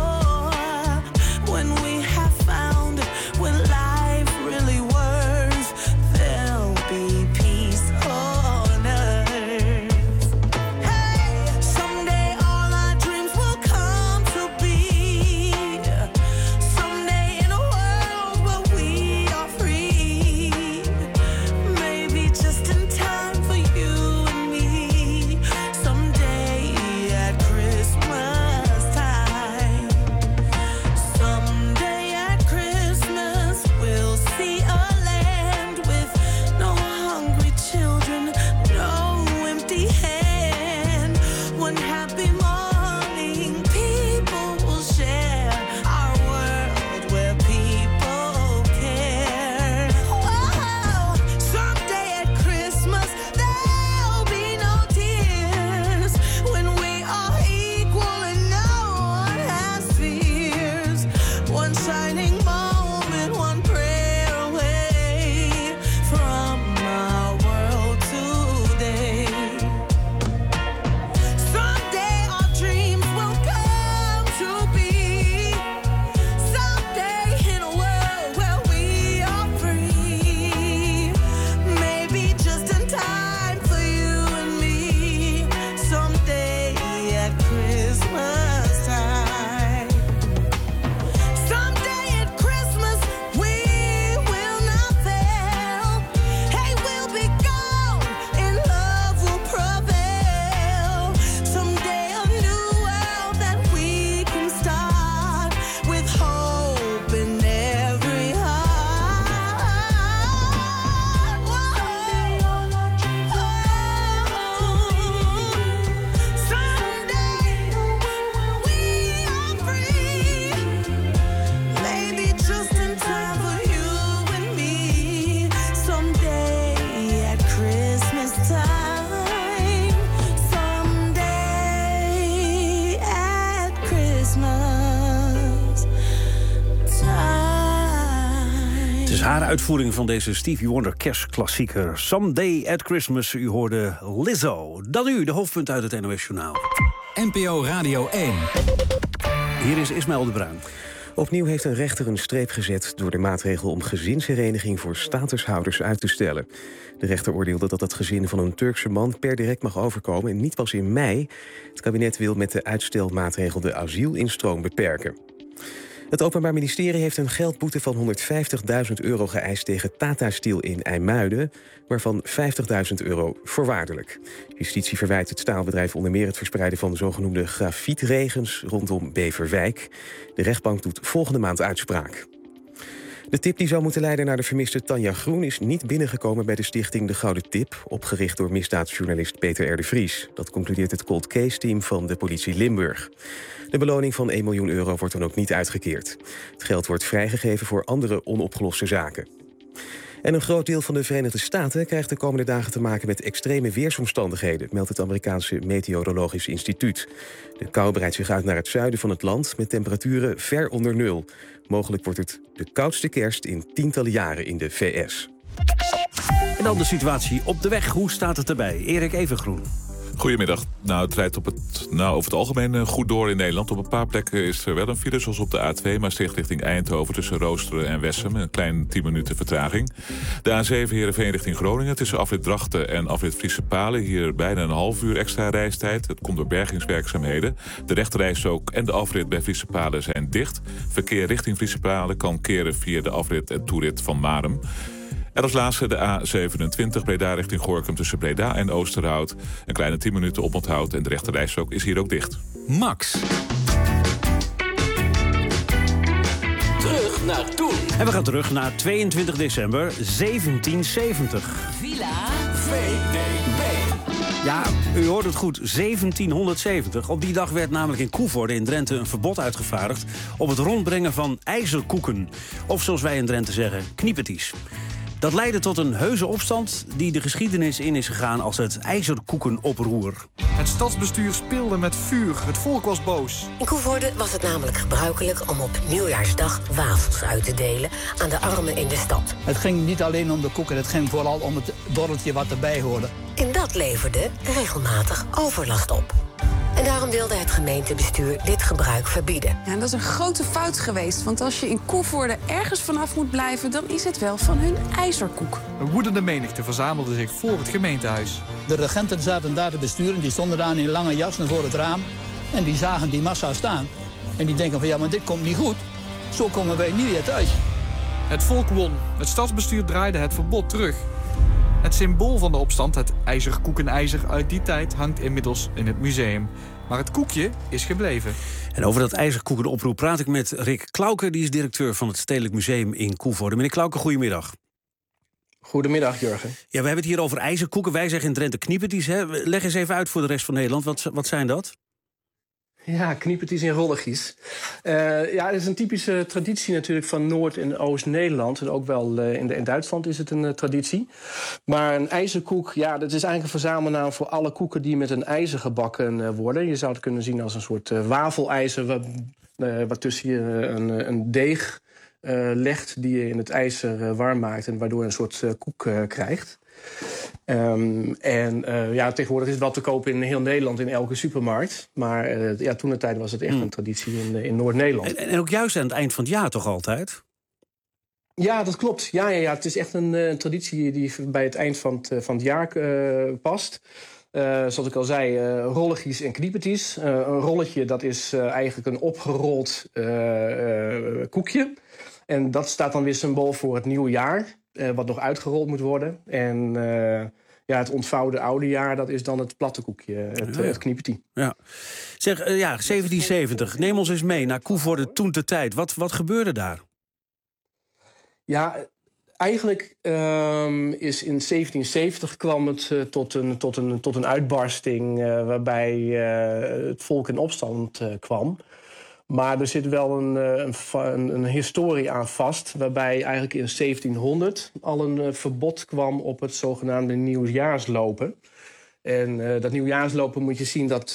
Someday in a world where is haar uitvoering van deze Stevie Wonder kerstklassieker Someday at Christmas. U hoorde Lizzo. Dan nu de hoofdpunten uit het NOS Journaal. NPO Radio 1. Hier is Ismaël de Bruin. Opnieuw heeft een rechter een streep gezet door de maatregel om gezinshereniging voor statushouders uit te stellen. De rechter oordeelde dat het gezin van een Turkse man per direct mag overkomen en niet pas in mei. Het kabinet wil met de uitstelmaatregel de asielinstroom beperken. Het Openbaar Ministerie heeft een geldboete van €150.000 geëist tegen Tata Steel in IJmuiden, waarvan €50.000 voorwaardelijk. Justitie verwijt het staalbedrijf onder meer het verspreiden van zogenoemde grafietregens rondom Beverwijk. De rechtbank doet volgende maand uitspraak. De tip die zou moeten leiden naar de vermiste Tanja Groen is niet binnengekomen bij de stichting De Gouden Tip, opgericht door misdaadjournalist Peter R. de Vries. Dat concludeert het cold case team van de politie Limburg. De beloning van €1 miljoen wordt dan ook niet uitgekeerd. Het geld wordt vrijgegeven voor andere onopgeloste zaken. En een groot deel van de Verenigde Staten krijgt de komende dagen te maken met extreme weersomstandigheden, meldt het Amerikaanse Meteorologisch Instituut. De kou breidt zich uit naar het zuiden van het land met temperaturen ver onder nul. Mogelijk wordt het de koudste kerst in tientallen jaren in de VS. En dan de situatie op de weg. Hoe staat het erbij? Erik Evengroen. Goedemiddag. Nou, het rijdt over het algemeen goed door in Nederland. Op een paar plekken is er wel een file, zoals op de A2... Maastricht richting Eindhoven tussen Roosteren en Wessem. Een klein 10 minuten vertraging. De A7 Heerenveen richting Groningen tussen afrit Drachten en afrit Friese Palen. Hier bijna een half uur extra reistijd. Het komt door bergingswerkzaamheden. De rechterrijstrook en de afrit bij Friese Palen zijn dicht. Verkeer richting Friese Palen kan keren via de afrit en toerit van Marum. En als laatste de A27 Breda richting Gorinchem tussen Breda en Oosterhout. Een kleine 10 minuten oponthoud en de rechterrijstrook is hier ook dicht. Max. Terug naar toen. En we gaan terug naar 22 december 1770. Villa VDB. Ja, u hoort het goed, 1770. Op die dag werd namelijk in Koevoorde in Drenthe een verbod uitgevaardigd op het rondbrengen van ijzerkoeken. Of zoals wij in Drenthe zeggen, kniepeties. Dat leidde tot een heuse opstand die de geschiedenis in is gegaan als het ijzerkoekenoproer. Het stadsbestuur speelde met vuur. Het volk was boos. In Koevoorde was het namelijk gebruikelijk om op nieuwjaarsdag wafels uit te delen aan de armen in de stad. Het ging niet alleen om de koeken, het ging vooral om het borreltje wat erbij hoorde. En dat leverde regelmatig overlast op. En daarom wilde het gemeentebestuur dit gebruik verbieden. Ja, dat is een grote fout geweest, want als je in Koevoorde ergens vanaf moet blijven, dan is het wel van hun ijzerkoek. Een woedende menigte verzamelde zich voor het gemeentehuis. De regenten zaten daar te besturen, die stonden daar in lange jassen voor het raam. En die zagen die massa staan. En die denken van ja, maar dit komt niet goed. Zo komen wij niet weer thuis. Het volk won. Het stadsbestuur draaide het verbod terug. Het symbool van de opstand, het ijzerkoekenijzer uit die tijd, hangt inmiddels in het museum. Maar het koekje is gebleven. En over dat ijzerkoekenoproep praat ik met Rick Klauke. Die is directeur van het Stedelijk Museum in Koevoorde. Meneer Klauke, goedemiddag. Goedemiddag, Jurgen. Ja, we hebben het hier over ijzerkoeken. Wij zeggen in Drenthe kniepeties. Leg eens even uit voor de rest van Nederland. Wat zijn dat? Ja, kniepertjes en rolligies. Het is een typische traditie natuurlijk van Noord- en Oost-Nederland. En ook wel in Duitsland is het een traditie. Maar een ijzerkoek, ja, dat is eigenlijk een verzamelnaam voor alle koeken die met een ijzer gebakken worden. Je zou het kunnen zien als een soort wafelijzer waartussen je een deeg legt die je in het ijzer warm maakt en waardoor je een soort koek krijgt. Tegenwoordig is het wel te kopen in heel Nederland in elke supermarkt. Maar toen de tijd was het echt een traditie in Noord-Nederland. En ook juist aan het eind van het jaar toch altijd? Ja, dat klopt. Ja, het is echt een traditie die bij het eind van het jaar past. Zoals ik al zei, rolligies en kniepertjes. Een rolletje, dat is eigenlijk een opgerold koekje. En dat staat dan weer symbool voor het nieuwe jaar. Wat nog uitgerold moet worden. En het ontvouwde oude jaar, dat is dan het platte koekje, het kniepertie. Ja. Zeg, 1770, neem ons eens mee naar Koevoorde toen de tijd. Wat gebeurde daar? Ja, eigenlijk is in 1770 kwam het tot een uitbarsting waarbij het volk in opstand kwam. Maar er zit wel een historie aan vast, waarbij eigenlijk in 1700 al een verbod kwam op het zogenaamde nieuwjaarslopen. En dat nieuwjaarslopen moet je zien dat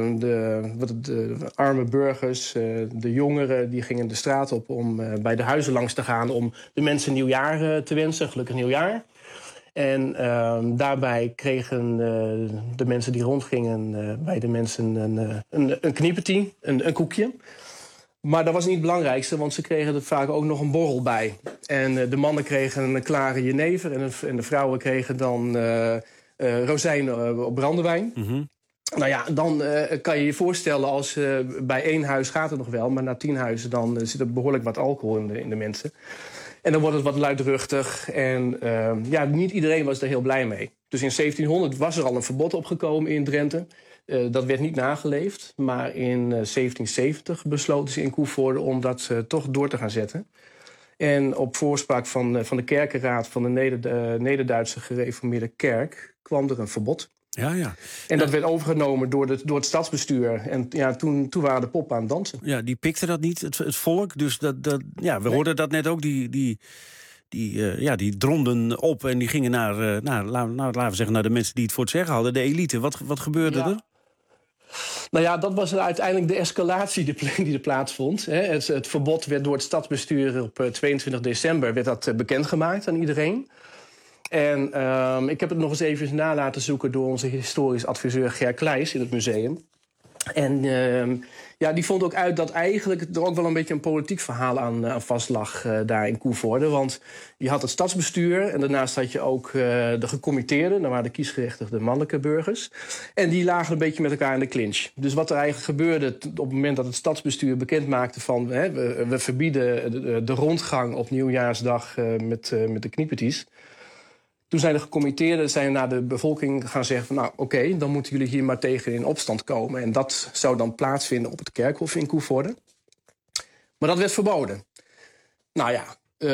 de arme burgers, de jongeren, die gingen de straat op om bij de huizen langs te gaan om de mensen nieuwjaar te wensen, gelukkig nieuwjaar. En daarbij kregen de mensen die rondgingen bij de mensen een kniepertie, een koekje. Maar dat was niet het belangrijkste, want ze kregen er vaak ook nog een borrel bij. En de mannen kregen een klare jenever en de vrouwen kregen dan rozijnen op brandewijn. Mm-hmm. Nou ja, dan kan je je voorstellen als bij 1 huis gaat het nog wel, maar na 10 huizen dan zit er behoorlijk wat alcohol in de mensen. En dan wordt het wat luidruchtig en niet iedereen was er heel blij mee. Dus in 1700 was er al een verbod opgekomen in Drenthe. Dat werd niet nageleefd, maar in 1770 besloten ze in Coevorden om dat toch door te gaan zetten. En op voorspraak van de kerkenraad van de Neder-Duitse gereformeerde kerk kwam er een verbod. Ja. En dat werd overgenomen door het stadsbestuur. En ja, toen waren de poppen aan het dansen. Ja, die pikte dat niet, het volk. Dus we hoorden dat net ook, die dromden op en die gingen laten we zeggen, naar de mensen die het voor het zeggen hadden, de elite. Wat gebeurde er? Nou ja, dat was uiteindelijk de escalatie die er plaatsvond. Het verbod werd door het stadsbestuur op 22 december werd dat bekendgemaakt aan iedereen. En ik heb het nog eens even na laten zoeken door onze historisch adviseur Ger Kleijs in het museum. En die vond ook uit dat eigenlijk er ook wel een beetje een politiek verhaal aan vast lag daar in Coevorden. Want je had het stadsbestuur en daarnaast had je ook de gecommitteerden. Dat waren de kiesgerechtigde mannelijke burgers. En die lagen een beetje met elkaar in de clinch. Dus wat er eigenlijk gebeurde op het moment dat het stadsbestuur bekend maakte van we verbieden de rondgang op nieuwjaarsdag met de knieperties. Toen zijn de gecommitteerden naar de bevolking gaan zeggen van nou oké, dan moeten jullie hier maar tegen in opstand komen. En dat zou dan plaatsvinden op het kerkhof in Coevorden. Maar dat werd verboden. Nou ja,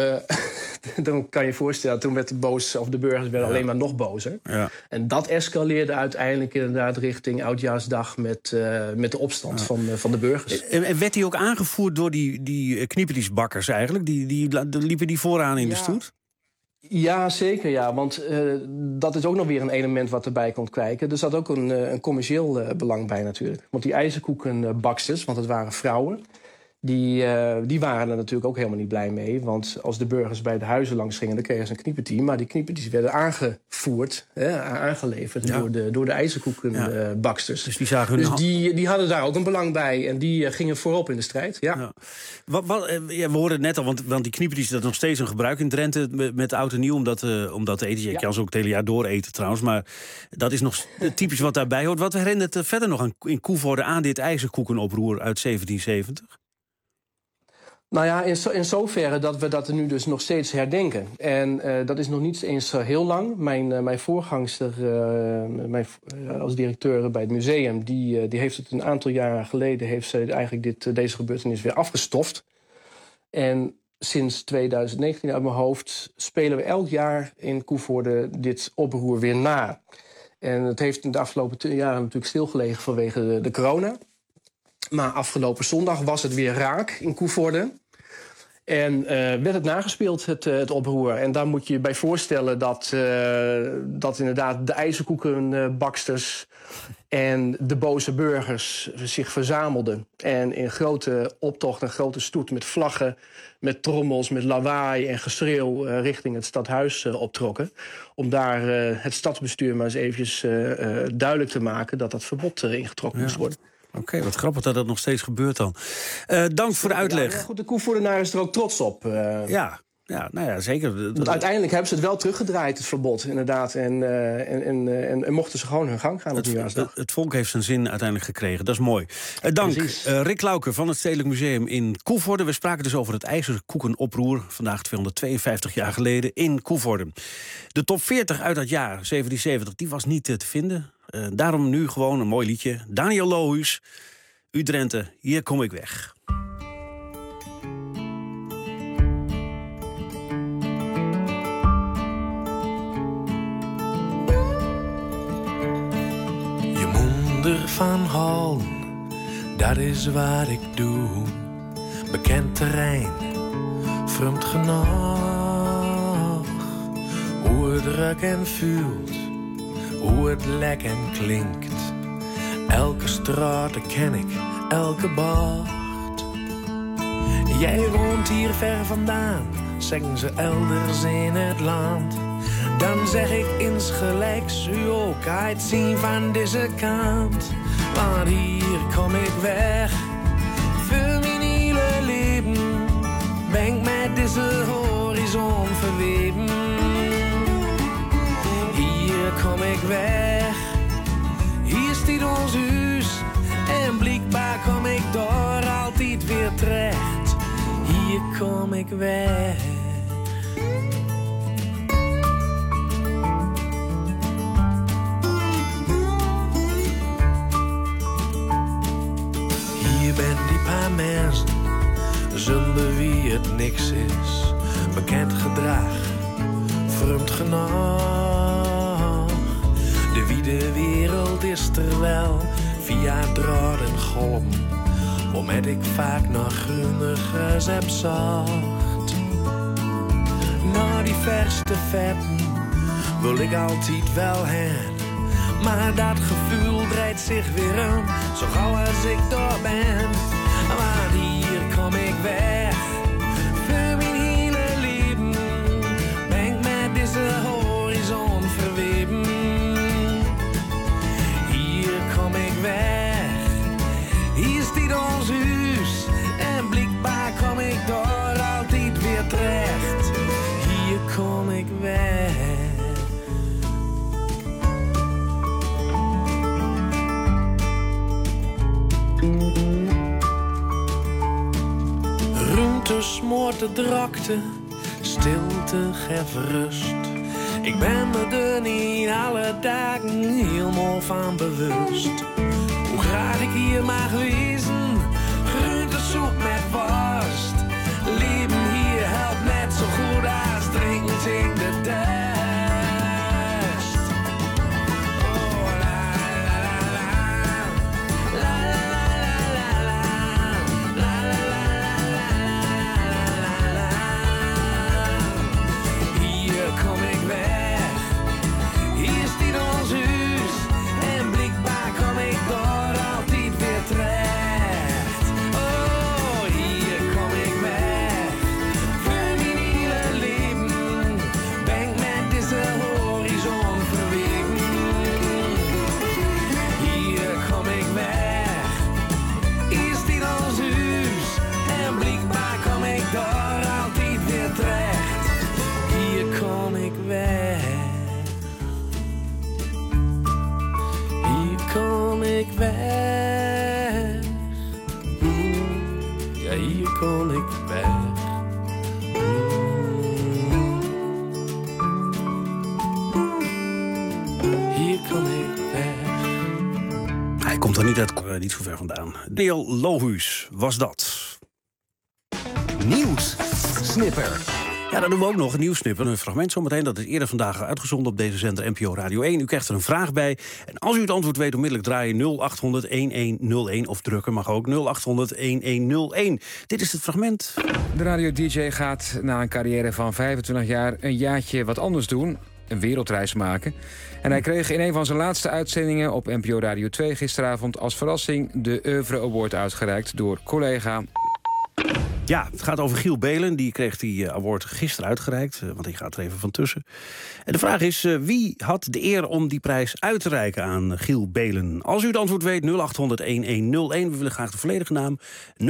dan kan je je voorstellen, toen werd de burgers werden alleen maar nog bozer. Ja. En dat escaleerde uiteindelijk inderdaad richting Oudjaarsdag met de opstand van de burgers. En werd die ook aangevoerd door die kniepertiesbakkers eigenlijk? Liepen die vooraan in de stoet? Ja, zeker ja. Want dat is ook nog weer een element wat erbij komt kijken. Er zat ook een commercieel belang bij natuurlijk. Want die ijzerkoekenbaksters, want het waren vrouwen, die waren er natuurlijk ook helemaal niet blij mee. Want als de burgers bij de huizen langs gingen, dan kregen ze een kniepertie. Maar die knieperties werden aangeleverd door de ijzerkoekenbaksters. Dus die zagen hun die hadden daar ook een belang bij. En die gingen voorop in de strijd. Ja. We hoorden het net al, want die knieperties, dat is nog steeds een gebruik in Drenthe met oud en nieuw. Om dat te eten. Je kan ze ook het hele jaar door eten trouwens. Maar dat is nog typisch wat daarbij hoort. Wat herinnert verder nog in Coevorden aan dit ijzerkoekenoproer uit 1770? Nou ja, in zoverre dat we dat nu dus nog steeds herdenken. En dat is nog niet eens heel lang. Mijn voorgangster als directeur bij het museum, die heeft het een aantal jaren geleden, heeft ze eigenlijk deze gebeurtenis weer afgestoft. En sinds 2019 uit mijn hoofd spelen we elk jaar in Coevorden dit oproer weer na. En het heeft in de afgelopen jaren natuurlijk stilgelegen vanwege de corona. Maar afgelopen zondag was het weer raak in Coevorden. En werd het nagespeeld, het oproer. En daar moet je je bij voorstellen dat inderdaad de ijzerkoekenbaksters en de boze burgers zich verzamelden. En in grote optocht en grote stoet met vlaggen, met trommels, met lawaai en geschreeuw richting het stadhuis optrokken. Om daar het stadsbestuur maar eens eventjes duidelijk te maken dat dat verbod ingetrokken moest worden. Oké, wat grappig dat dat nog steeds gebeurt dan. Dank voor de uitleg. Ja, goed, de Coeverdenaar is er ook trots op. Ja, nou ja, zeker. Want uiteindelijk hebben ze het wel teruggedraaid, het verbod, inderdaad. En mochten ze gewoon hun gang gaan op nieuwjaarsdag. Het volk heeft zijn zin uiteindelijk gekregen, dat is mooi. Dank, Rick Lauke van het Stedelijk Museum in Coevorden. We spraken dus over het ijzerkoekenoproer, vandaag 252 jaar geleden, in Coevorden. De top 40 uit dat jaar, 1770, die was niet te vinden. Daarom nu gewoon een mooi liedje. Daniel Lohuus, U Drenthe, hier kom ik weg. Je moet ervan houden, dat is wat ik doe. Bekend terrein, vreemd genoeg. Hoe het ruikt en voelt, hoe het lekker klinkt. Elke straat ken ik, elke bocht. Jij woont hier ver vandaan, zeggen ze elders in het land. Dan zeg ik insgelijks, u ook uit zien van deze kant. Want hier kom ik weg, voor mijn hele leven. Ben ik met deze horizon verweven. Hier kom ik weg, hier stiet ons huis. En blijkbaar kom ik door altijd weer terecht. Hier kom ik weg. Hier ben die paar mensen, zonder wie het niks is. Bekend gedrag, vreemd genoeg. De wiede wereld is er wel, via draad en golm. Waarmet ik vaak naar groenigers heb zocht. Naar die verste vetten wil ik altijd wel heen. Maar dat gevoel draait zich weer om, zo gauw als ik door ben. Maar hier kom ik weg, voor mijn hele leven. Ben ik met deze horizon verweven. Hier kom ik weg, hier stiet ons huis. En blijkbaar kom ik door altijd weer terecht. Hier kom ik weg. Ruimte smoort de drokte, stilte geeft rust. Ik ben me er niet alle dagen helemaal van bewust. Hoe graag ik hier mag wezen, groentesoep met worst. Leven hier helpt net zo goed als drinken in de dust. Niet zo ver vandaan. Daniel Lohuus was dat. Nieuws Snipper. Ja, dan doen we ook nog een nieuwssnipper. Een fragment zometeen, dat is eerder vandaag uitgezonden op deze zender NPO Radio 1. U krijgt er een vraag bij. En als u het antwoord weet, onmiddellijk draaien 0800-1101. Of drukken mag ook 0800-1101. Dit is het fragment. De radio-dj gaat na een carrière van 25 jaar een jaartje wat anders doen. Een wereldreis maken. En hij kreeg in een van zijn laatste uitzendingen op NPO Radio 2 gisteravond als verrassing de Oeuvre Award uitgereikt door collega. Ja, het gaat over Giel Beelen. Die kreeg die award gisteren uitgereikt, want ik ga er even van tussen. En de vraag is, wie had de eer om die prijs uit te reiken aan Giel Beelen? Als u het antwoord weet, 0800-1101. We willen graag de volledige naam. 0800-1101.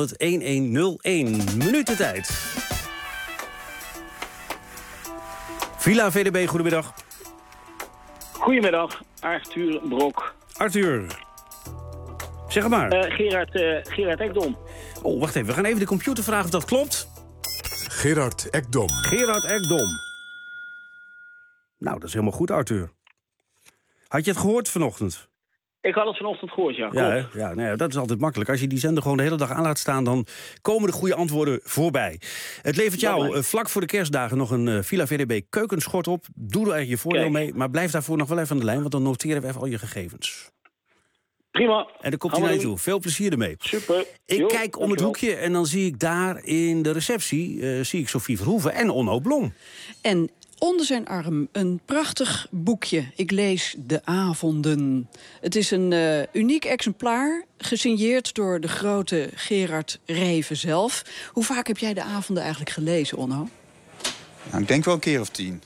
Minuten tijd. Villa VDB, goedemiddag. Goedemiddag, Arthur Brok. Arthur, zeg het maar. Gerard Ekdom. Oh, wacht even. We gaan even de computer vragen of dat klopt. Gerard Ekdom. Gerard Ekdom. Nou, dat is helemaal goed, Arthur. Had je het gehoord vanochtend? Ik had het vanochtend gehoord, ja. Ja, nou ja, dat is altijd makkelijk. Als je die zender gewoon de hele dag aan laat staan, dan komen de goede antwoorden voorbij. Het levert jou vlak voor de kerstdagen nog een Villa VDB keukenschort op. Doe er je voordeel mee, maar blijf daarvoor nog wel even aan de lijn, want dan noteren we even al je gegevens. Prima. En dan komt hij naar je toe. Veel plezier ermee. Super. Ik kijk om het hoekje en dan zie ik daar in de receptie zie ik Sophie Verhoeven en Onno Blom. En onder zijn arm een prachtig boekje. Ik lees De Avonden. Het is een uniek exemplaar, gesigneerd door de grote Gerard Reven zelf. Hoe vaak heb jij De Avonden eigenlijk gelezen, Onno? Nou, ik denk wel een keer of 10.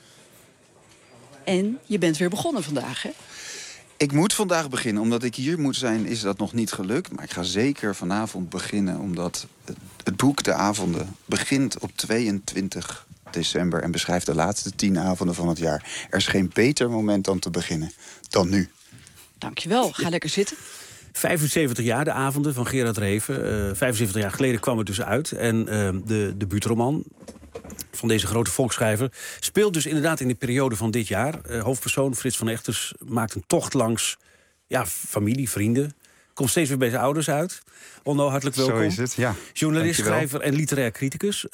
En je bent weer begonnen vandaag, hè? Ik moet vandaag beginnen. Omdat ik hier moet zijn, is dat nog niet gelukt. Maar ik ga zeker vanavond beginnen. Omdat het boek De Avonden begint op 22 december... en beschrijft de laatste 10 avonden van het jaar. Er is geen beter moment dan te beginnen dan nu. Dankjewel. Ga lekker zitten. 75 jaar, De Avonden van Gerard Reven. 75 jaar geleden kwam het dus uit. En de debuutroman van deze grote volksschrijver speelt dus inderdaad in de periode van dit jaar. Hoofdpersoon Frits van Echters maakt een tocht langs familie, vrienden. Komt steeds weer bij zijn ouders uit. Onno, hartelijk welkom. Zo is het, ja. Journalist, Dankjewel. schrijver en literair criticus.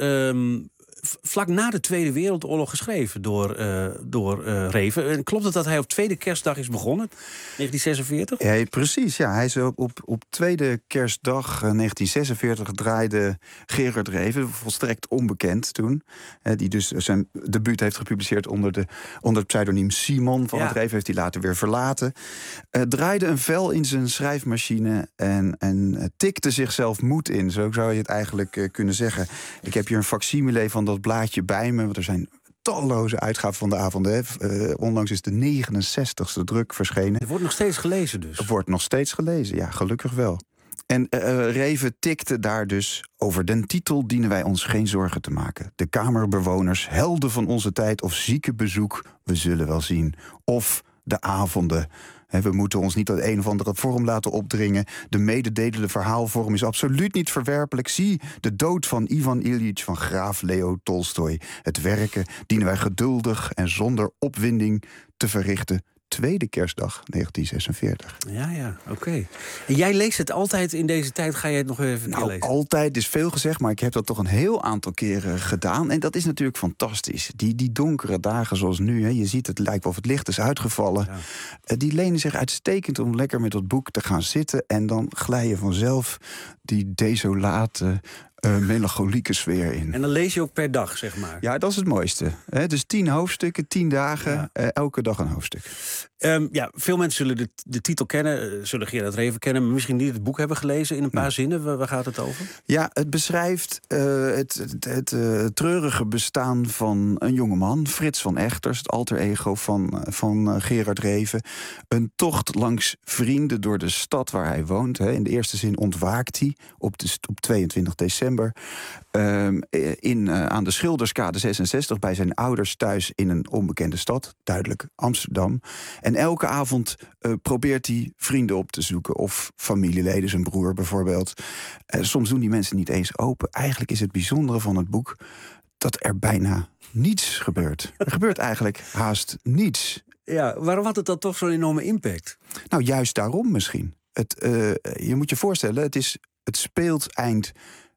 Vlak na de Tweede Wereldoorlog geschreven door Reven. En klopt het dat hij op tweede kerstdag is begonnen? 1946? Ja, precies, ja. Hij is op tweede kerstdag 1946 draaide Gerard Reven, volstrekt onbekend toen. Die dus zijn debuut heeft gepubliceerd onder het pseudoniem Simon. Van het Reven heeft hij later weer verlaten. Draaide een vel in zijn schrijfmachine en tikte zichzelf moed in. Zo zou je het eigenlijk kunnen zeggen. Ik heb hier een facsimile van dat blaadje bij me, want er zijn talloze uitgaven van De Avonden. Onlangs is de 69ste druk verschenen. Het wordt nog steeds gelezen dus? Het wordt nog steeds gelezen, ja, gelukkig wel. En Reven tikte daar dus over den titel dienen wij ons geen zorgen te maken. De kamerbewoners, helden van onze tijd of ziekenbezoek, we zullen wel zien. Of De Avonden. We moeten ons niet uit een of andere vorm laten opdringen. De mededelende verhaalvorm is absoluut niet verwerpelijk. Zie de dood van Ivan Ilyich van graaf Leo Tolstoj. Het werken dienen wij geduldig en zonder opwinding te verrichten. Tweede kerstdag 1946. Ja, oké. En jij leest het altijd in deze tijd, ga je het nog even lezen? Altijd is veel gezegd, maar ik heb dat toch een heel aantal keren gedaan. En dat is natuurlijk fantastisch. Die donkere dagen zoals nu, je ziet het lijkt wel of het licht is uitgevallen. Ja. Die lenen zich uitstekend om lekker met dat boek te gaan zitten. En dan glij je vanzelf die desolate, melancholieke sfeer in. En dan lees je ook per dag, zeg maar? Ja, dat is het mooiste. Dus 10 hoofdstukken, 10 dagen, elke dag een hoofdstuk. Veel mensen zullen de titel kennen, zullen Gerard Reven kennen, maar misschien niet het boek hebben gelezen in een paar zinnen. Waar gaat het over? Ja, het beschrijft het treurige bestaan van een jongeman, Frits van Echters, het alter ego van Gerard Reven. Een tocht langs vrienden door de stad waar hij woont. In de eerste zin ontwaakt hij op 22 december. Aan de Schilderskade 66 bij zijn ouders thuis in een onbekende stad, duidelijk Amsterdam. En elke avond probeert hij vrienden op te zoeken of familieleden, zijn broer bijvoorbeeld. Soms doen die mensen niet eens open. Eigenlijk is het bijzondere van het boek dat er bijna niets gebeurt. Er gebeurt eigenlijk haast niets. Ja, waarom had het dan toch zo'n enorme impact? Nou, juist daarom misschien. Je moet je voorstellen, het speelt eind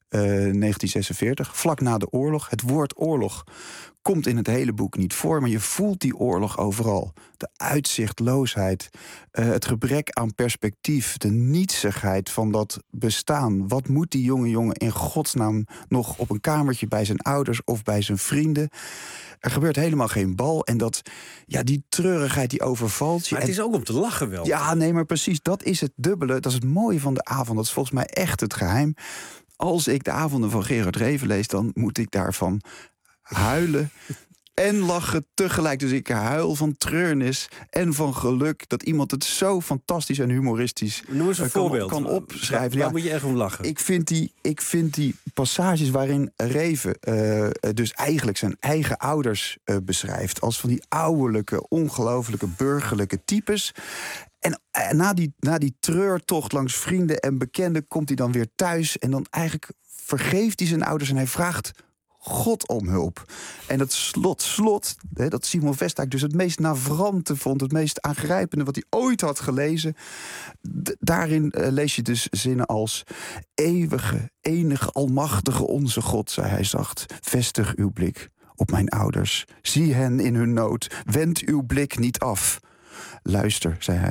1946, vlak na de oorlog. Het woord oorlog komt in het hele boek niet voor, maar je voelt die oorlog overal. De uitzichtloosheid, het gebrek aan perspectief, de nietsigheid van dat bestaan. Wat moet die jonge jongen in godsnaam nog op een kamertje bij zijn ouders of bij zijn vrienden? Er gebeurt helemaal geen bal. En die treurigheid die overvalt je. Maar het is ook om te lachen wel. Ja, nee, maar precies, dat is het dubbele. Dat is het mooie van De Avond. Dat is volgens mij echt het geheim. Als ik De Avonden van Gerard Reven lees, dan moet ik daarvan huilen en lachen tegelijk. Dus ik huil van treurnis en van geluk dat iemand het zo fantastisch en humoristisch kan opschrijven. Waar moet je echt om lachen? Ik vind die passages waarin Reven dus eigenlijk zijn eigen ouders beschrijft als van die ouderlijke, ongelofelijke, burgerlijke types. En na die treurtocht langs vrienden en bekenden komt hij dan weer thuis. En dan eigenlijk vergeeft hij zijn ouders en hij vraagt God om hulp. En dat slot, dat Simon Vestaak dus het meest navrante vond, het meest aangrijpende wat hij ooit had gelezen. Daarin lees je dus zinnen als: eeuwige, enige, almachtige onze God, zei hij zacht, vestig uw blik op mijn ouders. Zie hen in hun nood, wend uw blik niet af. Luister, zei hij,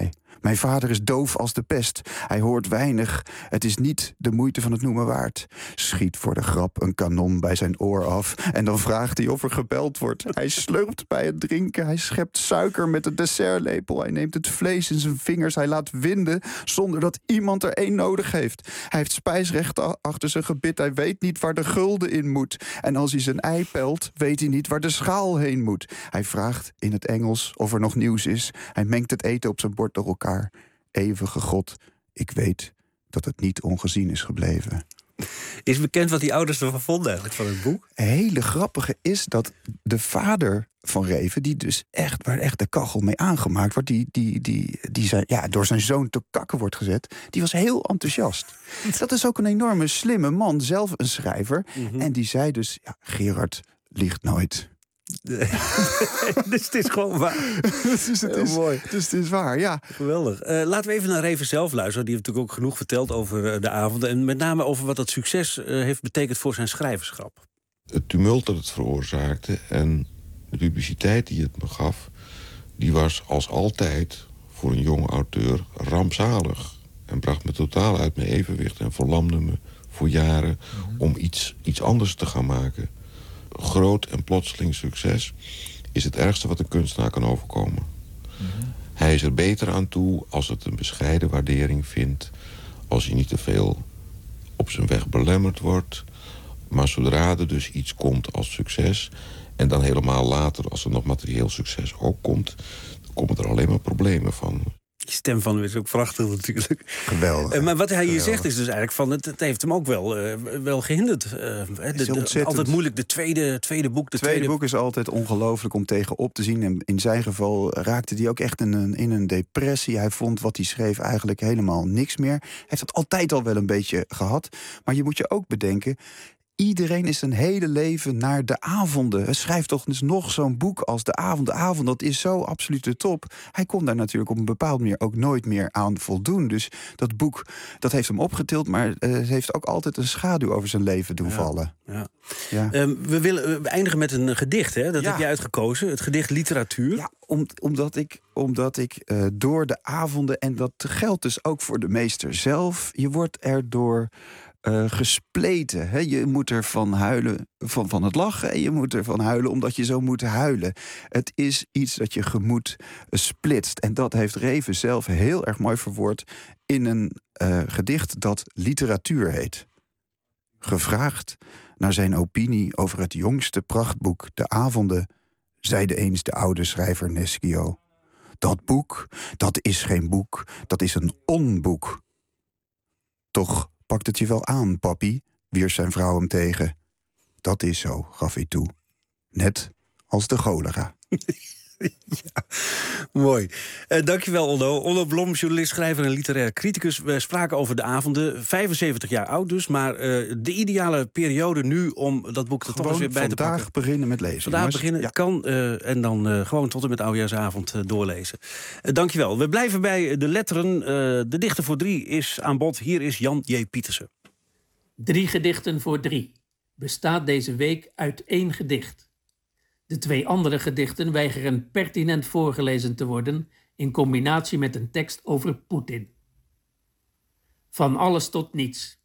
Mijn vader is doof als de pest. Hij hoort weinig. Het is niet de moeite van het noemen waard. Schiet voor de grap een kanon bij zijn oor af. En dan vraagt hij of er gebeld wordt. Hij slurpt bij het drinken. Hij schept suiker met de dessertlepel. Hij neemt het vlees in zijn vingers. Hij laat winden zonder dat iemand er één nodig heeft. Hij heeft spijsrecht achter zijn gebit. Hij weet niet waar de gulden in moet. En als hij zijn ei pelt, weet hij niet waar de schaal heen moet. Hij vraagt in het Engels of er nog nieuws is. Hij mengt het eten op zijn bord door elkaar. Eeuwige God, ik weet dat het niet ongezien is gebleven. Is bekend wat die ouders ervan vonden eigenlijk van het boek? Het hele grappige is dat de vader van Reven, die dus waar echt de kachel mee aangemaakt wordt, die door zijn zoon te kakken wordt gezet, die was heel enthousiast. Dat is ook een enorme slimme man, zelf een schrijver. En die zei dus, Gerard liegt nooit. Dus het is gewoon waar. Mooi. Dus het is waar, ja. Geweldig. Laten we even naar Reven zelf luisteren. Die heeft natuurlijk ook genoeg verteld over de avonden. En met name over wat dat succes heeft betekend voor zijn schrijverschap. Het tumult dat het veroorzaakte en de publiciteit die het me gaf, die was als altijd voor een jonge auteur rampzalig. En bracht me totaal uit mijn evenwicht en verlamde me voor jaren om iets anders te gaan maken. Groot en plotseling succes is het ergste wat een kunstenaar kan overkomen. Hij is er beter aan toe als het een bescheiden waardering vindt, als hij niet te veel op zijn weg belemmerd wordt. Maar zodra er dus iets komt als succes, en dan helemaal later als er nog materieel succes ook komt, dan komen er alleen maar problemen van. Die stem van hem is ook prachtig natuurlijk. Geweldig. Maar wat hij hier zegt is dus eigenlijk van, het heeft hem ook wel gehinderd. Altijd moeilijk, de tweede boek. Het tweede boek is altijd ongelooflijk om tegenop te zien. En in zijn geval raakte hij ook echt in een depressie. Hij vond wat hij schreef eigenlijk helemaal niks meer. Hij heeft dat altijd al wel een beetje gehad. Maar je moet je ook bedenken, iedereen is zijn hele leven naar de avonden. Hij schrijft toch dus nog zo'n boek als De Avond. De Avond, dat is zo absoluut de top. Hij kon daar natuurlijk op een bepaalde manier ook nooit meer aan voldoen. Dus dat boek, dat heeft hem opgetild, maar het heeft ook altijd een schaduw over zijn leven doen vallen. Ja. Ja. We eindigen met een gedicht, hè? Dat heb je uitgekozen. Het gedicht Literatuur. Ja, omdat ik door de avonden, en dat geldt dus ook voor de meester zelf, je wordt erdoor gespleten. Hè? Je moet ervan huilen van het lachen en je moet ervan huilen omdat je zo moet huilen. Het is iets dat je gemoed splitst. En dat heeft Reven zelf heel erg mooi verwoord in een gedicht dat Literatuur heet. Gevraagd naar zijn opinie over het jongste prachtboek De Avonden, zeide eens de oude schrijver Neschio: dat boek, dat is geen boek, dat is een onboek. Toch pakt het je wel aan, papi, wierp zijn vrouw hem tegen. Dat is zo, gaf hij toe. Net als de cholera. Ja, mooi. Dankjewel, Onno. Onno Blom, journalist, schrijver en literair criticus. We spraken over De Avonden. 75 jaar oud dus, maar de ideale periode nu om dat boek er toch eens weer bij te pakken. Vandaag beginnen met lezen. Vandaag beginnen kan en dan gewoon tot en met oudejaarsavond doorlezen. Dankjewel. We blijven bij de letteren. De dichter voor 3 is aan bod. Hier is Jan J. Pietersen. 3 gedichten voor 3 bestaat deze week uit 1 gedicht. De 2 andere gedichten weigeren pertinent voorgelezen te worden in combinatie met een tekst over Poetin. Van alles tot niets.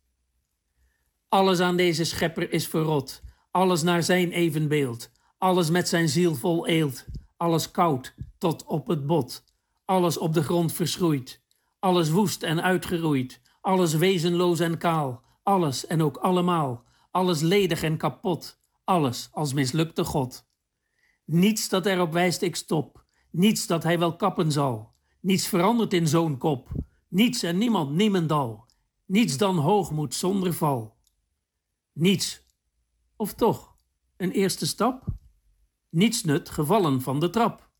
Alles aan deze schepper is verrot, alles naar zijn evenbeeld, alles met zijn ziel vol eelt, alles koud tot op het bot, alles op de grond verschroeid, alles woest en uitgeroeid, alles wezenloos en kaal, alles en ook allemaal, alles ledig en kapot, alles als mislukte God. Niets dat erop wijst ik stop, niets dat hij wel kappen zal, niets verandert in zo'n kop, niets en niemand niemendal, niets dan hoogmoed zonder val. Niets, of toch, een eerste stap? Niets nut gevallen van de trap.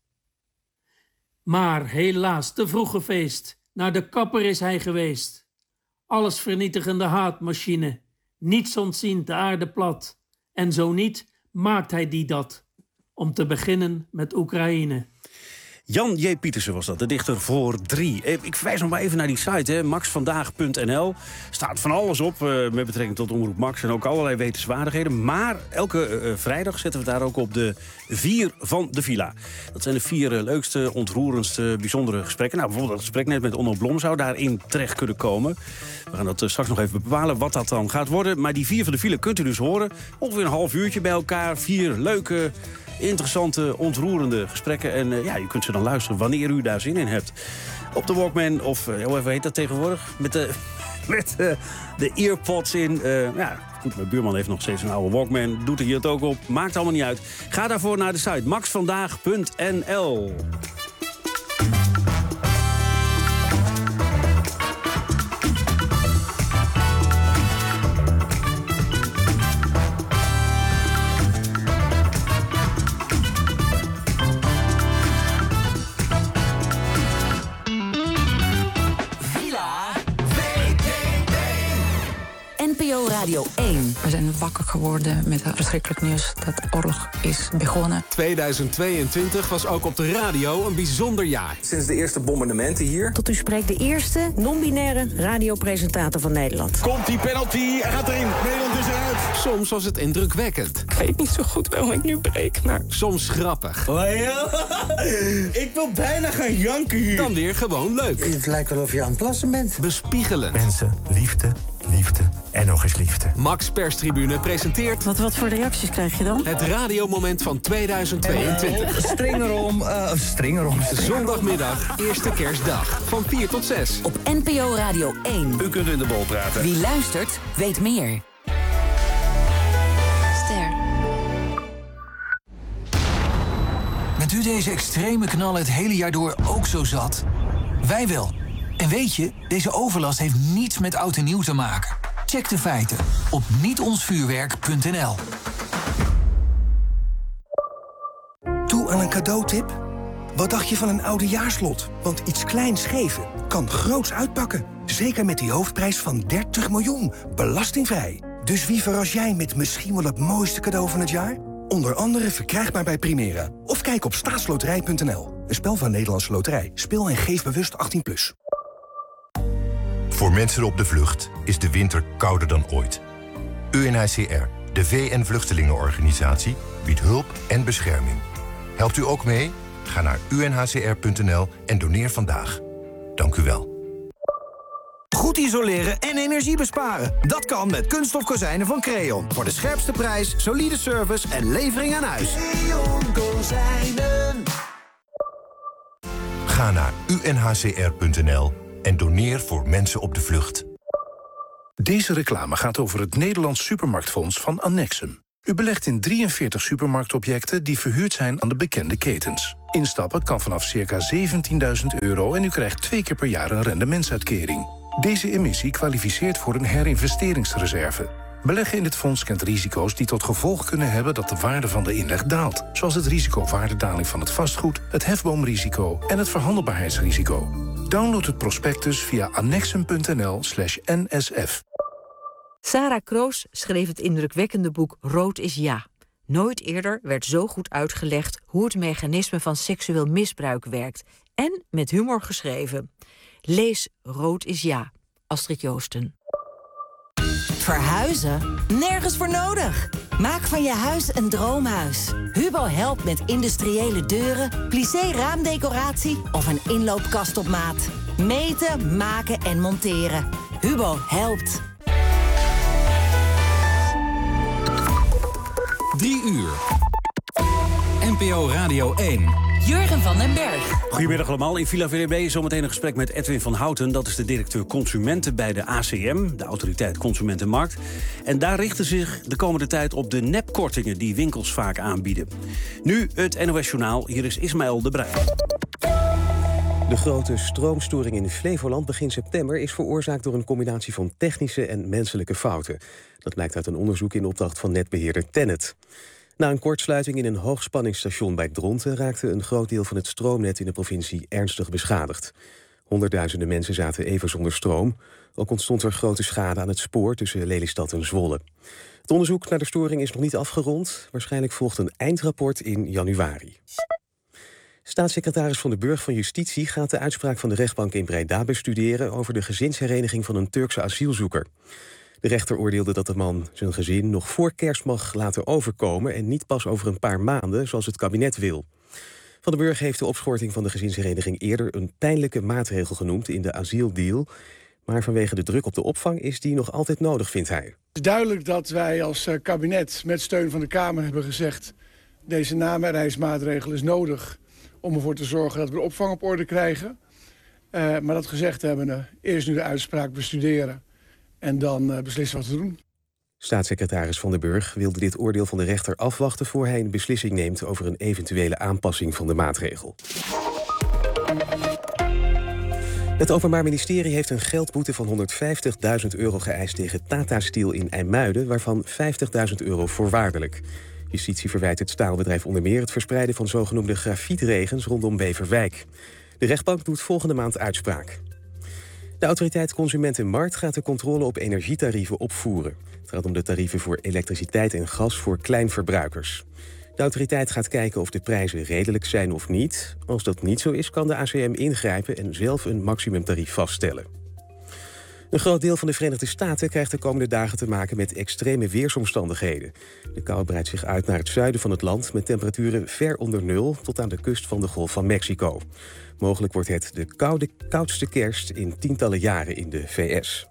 Maar helaas, te vroeg gefeest, naar de kapper is hij geweest. Alles vernietigende haatmachine, niets ontzien de aarde plat, en zo niet, maakt hij die dat. Om te beginnen met Oekraïne. Jan J. Pietersen was dat, de dichter voor 3. Ik verwijs nog maar even naar die site, hè, maxvandaag.nl. Staat van alles op met betrekking tot Omroep Max... en ook allerlei wetenswaardigheden. Maar elke vrijdag zetten we daar ook op de 4 van de villa. Dat zijn de 4 leukste, ontroerendste, bijzondere gesprekken. Nou, bijvoorbeeld dat gesprek net met Onno Blom zou daarin terecht kunnen komen. We gaan dat straks nog even bepalen wat dat dan gaat worden. Maar die 4 van de villa kunt u dus horen. Ongeveer een half uurtje bij elkaar. 4 leuke, interessante, ontroerende gesprekken. En je kunt ze dan luisteren wanneer u daar zin in hebt. Op de Walkman of, hoe heet dat tegenwoordig? Met de earpods in. Goed, mijn buurman heeft nog steeds een oude Walkman. Doet er hier het ook op. Maakt allemaal niet uit. Ga daarvoor naar de site maxvandaag.nl. NPO Radio 1. We zijn wakker geworden met het verschrikkelijk nieuws dat de oorlog is begonnen. 2022 was ook op de radio een bijzonder jaar. Sinds de eerste bombardementen hier. Tot u spreekt de eerste non-binaire radiopresentator van Nederland. Komt die penalty, hij gaat erin. Nederland is eruit. Soms was het indrukwekkend. Ik weet niet zo goed waarom ik nu breek, maar... Soms grappig. Ik wil bijna gaan janken hier. Dan weer gewoon leuk. Het lijkt wel of je aan het plassen bent. Bespiegelend. Mensen, liefde en nog eens liefde. Max Perstribune presenteert... Wat voor reacties krijg je dan? Het radiomoment van 2022. Stringerom. Zondagmiddag, eerste kerstdag. Van 4 tot 6. Op NPO Radio 1. U kunt in de bol praten. Wie luistert, weet meer. Ster. Bent u deze extreme knallen het hele jaar door ook zo zat? Wij wel. En weet je, deze overlast heeft niets met oud en nieuw te maken. Check de feiten op nietonsvuurwerk.nl. Toe aan een cadeautip? Wat dacht je van een oudejaarslot? Want iets kleins geven kan groots uitpakken. Zeker met die hoofdprijs van 30 miljoen, belastingvrij. Dus wie verras jij met misschien wel het mooiste cadeau van het jaar? Onder andere verkrijgbaar bij Primera. Of kijk op staatsloterij.nl. Een spel van Nederlandse Loterij. Speel en geef bewust 18+. Voor mensen op de vlucht is de winter kouder dan ooit. UNHCR, de VN-vluchtelingenorganisatie, biedt hulp en bescherming. Helpt u ook mee? Ga naar unhcr.nl en doneer vandaag. Dank u wel. Goed isoleren en energie besparen. Dat kan met kunststof kozijnen van Creon. Voor de scherpste prijs, solide service en levering aan huis. Creon Kozijnen. Ga naar unhcr.nl en doneer voor mensen op de vlucht. Deze reclame gaat over het Nederlands Supermarktfonds van Annexum. U belegt in 43 supermarktobjecten die verhuurd zijn aan de bekende ketens. Instappen kan vanaf circa €17.000 en u krijgt 2 keer per jaar een rendementsuitkering. Deze emissie kwalificeert voor een herinvesteringsreserve. Beleggen in dit fonds kent risico's die tot gevolg kunnen hebben dat de waarde van de inleg daalt. Zoals het risico waardedaling van het vastgoed, het hefboomrisico en het verhandelbaarheidsrisico. Download het prospectus via annexum.nl/nsf. Sarah Kroos schreef het indrukwekkende boek Rood is ja. Nooit eerder werd zo goed uitgelegd hoe het mechanisme van seksueel misbruik werkt. En met humor geschreven. Lees Rood is ja. Astrid Joosten. Verhuizen? Nergens voor nodig. Maak van je huis een droomhuis. Hubo helpt met industriële deuren, plissé raamdecoratie of een inloopkast op maat. Meten, maken en monteren. Hubo helpt. 3 uur. NPO Radio 1. Jurgen van den Berg. Goedemiddag allemaal. In Villa VDB zometeen een gesprek met Edwin van Houten. Dat is de directeur consumenten bij de ACM, de Autoriteit Consumentenmarkt. En daar richten zich de komende tijd op de nepkortingen die winkels vaak aanbieden. Nu het NOS Journaal. Hier is Ismaël de Bruin. De grote stroomstoring in Flevoland begin september is veroorzaakt door een combinatie van technische en menselijke fouten. Dat blijkt uit een onderzoek in opdracht van netbeheerder Tennet. Na een kortsluiting in een hoogspanningsstation bij Dronten raakte een groot deel van het stroomnet in de provincie ernstig beschadigd. Honderdduizenden mensen zaten even zonder stroom. Ook ontstond er grote schade aan het spoor tussen Lelystad en Zwolle. Het onderzoek naar de storing is nog niet afgerond. Waarschijnlijk volgt een eindrapport in januari. Staatssecretaris Van den Burg van Justitie gaat de uitspraak van de rechtbank in Breda bestuderen over de gezinshereniging van een Turkse asielzoeker. De rechter oordeelde dat de man zijn gezin nog voor kerst mag laten overkomen en niet pas over een paar maanden, zoals het kabinet wil. Van den Burg heeft de opschorting van de gezinshereniging eerder een pijnlijke maatregel genoemd in de asieldeal. Maar vanwege de druk op de opvang is die nog altijd nodig, vindt hij. Het is duidelijk dat wij als kabinet met steun van de Kamer hebben gezegd: deze namenreismaatregel is nodig om ervoor te zorgen dat we de opvang op orde krijgen. Maar dat gezegd hebbende, eerst nu de uitspraak bestuderen en dan beslissen wat te doen. Staatssecretaris Van den Burg wilde dit oordeel van de rechter afwachten voor hij een beslissing neemt over een eventuele aanpassing van de maatregel. Het Openbaar Ministerie heeft een geldboete van €150.000 geëist tegen Tata Steel in IJmuiden, waarvan €50.000 voorwaardelijk. Justitie verwijt het staalbedrijf onder meer het verspreiden van zogenoemde grafietregens rondom Beverwijk. De rechtbank doet volgende maand uitspraak. De autoriteit Consument en Markt gaat de controle op energietarieven opvoeren. Het gaat om de tarieven voor elektriciteit en gas voor kleinverbruikers. De autoriteit gaat kijken of de prijzen redelijk zijn of niet. Als dat niet zo is, kan de ACM ingrijpen en zelf een maximumtarief vaststellen. Een groot deel van de Verenigde Staten krijgt de komende dagen te maken met extreme weersomstandigheden. De kou breidt zich uit naar het zuiden van het land met temperaturen ver onder nul tot aan de kust van de Golf van Mexico. Mogelijk wordt het de koudste kerst in tientallen jaren in de VS.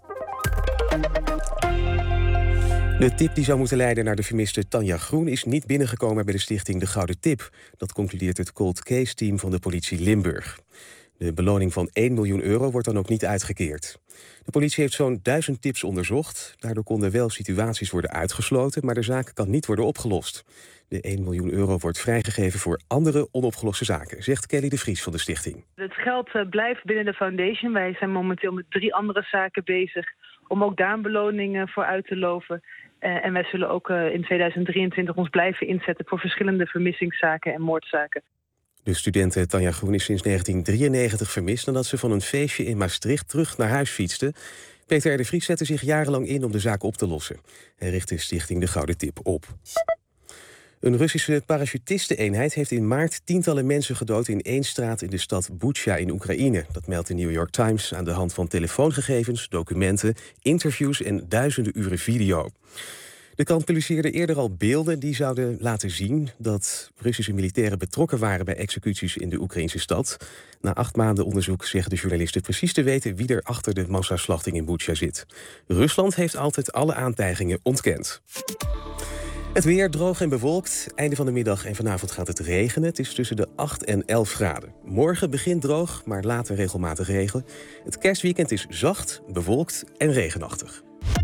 De tip die zou moeten leiden naar de vermiste Tanja Groen is niet binnengekomen bij de stichting De Gouden Tip. Dat concludeert het Cold Case Team van de politie Limburg. De beloning van €1 miljoen wordt dan ook niet uitgekeerd. De politie heeft zo'n 1000 tips onderzocht. Daardoor konden wel situaties worden uitgesloten, maar de zaak kan niet worden opgelost. De €1 miljoen wordt vrijgegeven voor andere onopgeloste zaken, zegt Kelly de Vries van de stichting. Het geld blijft binnen de foundation. Wij zijn momenteel met 3 andere zaken bezig om ook daar een beloning voor uit te loven. En wij zullen ook in 2023 ons blijven inzetten voor verschillende vermissingszaken en moordzaken. De studente Tanja Groen is sinds 1993 vermist nadat ze van een feestje in Maastricht terug naar huis fietste. Peter R. de Vries zette zich jarenlang in om de zaak op te lossen. Hij richt de stichting De Gouden Tip op. Een Russische parachutisteneenheid heeft in maart tientallen mensen gedood in 1 straat in de stad Bucha in Oekraïne. Dat meldt de New York Times aan de hand van telefoongegevens, documenten, interviews en duizenden uren video. De krant publiceerde eerder al beelden die zouden laten zien dat Russische militairen betrokken waren bij executies in de Oekraïnse stad. Na 8 maanden onderzoek zeggen de journalisten precies te weten wie er achter de massaslachting in Bucha zit. Rusland heeft altijd alle aantijgingen ontkend. Het weer droog en bewolkt. Einde van de middag en vanavond gaat het regenen. Het is tussen de 8 en 11 graden. Morgen begint droog, maar later regelmatig regen. Het kerstweekend is zacht, bewolkt en regenachtig.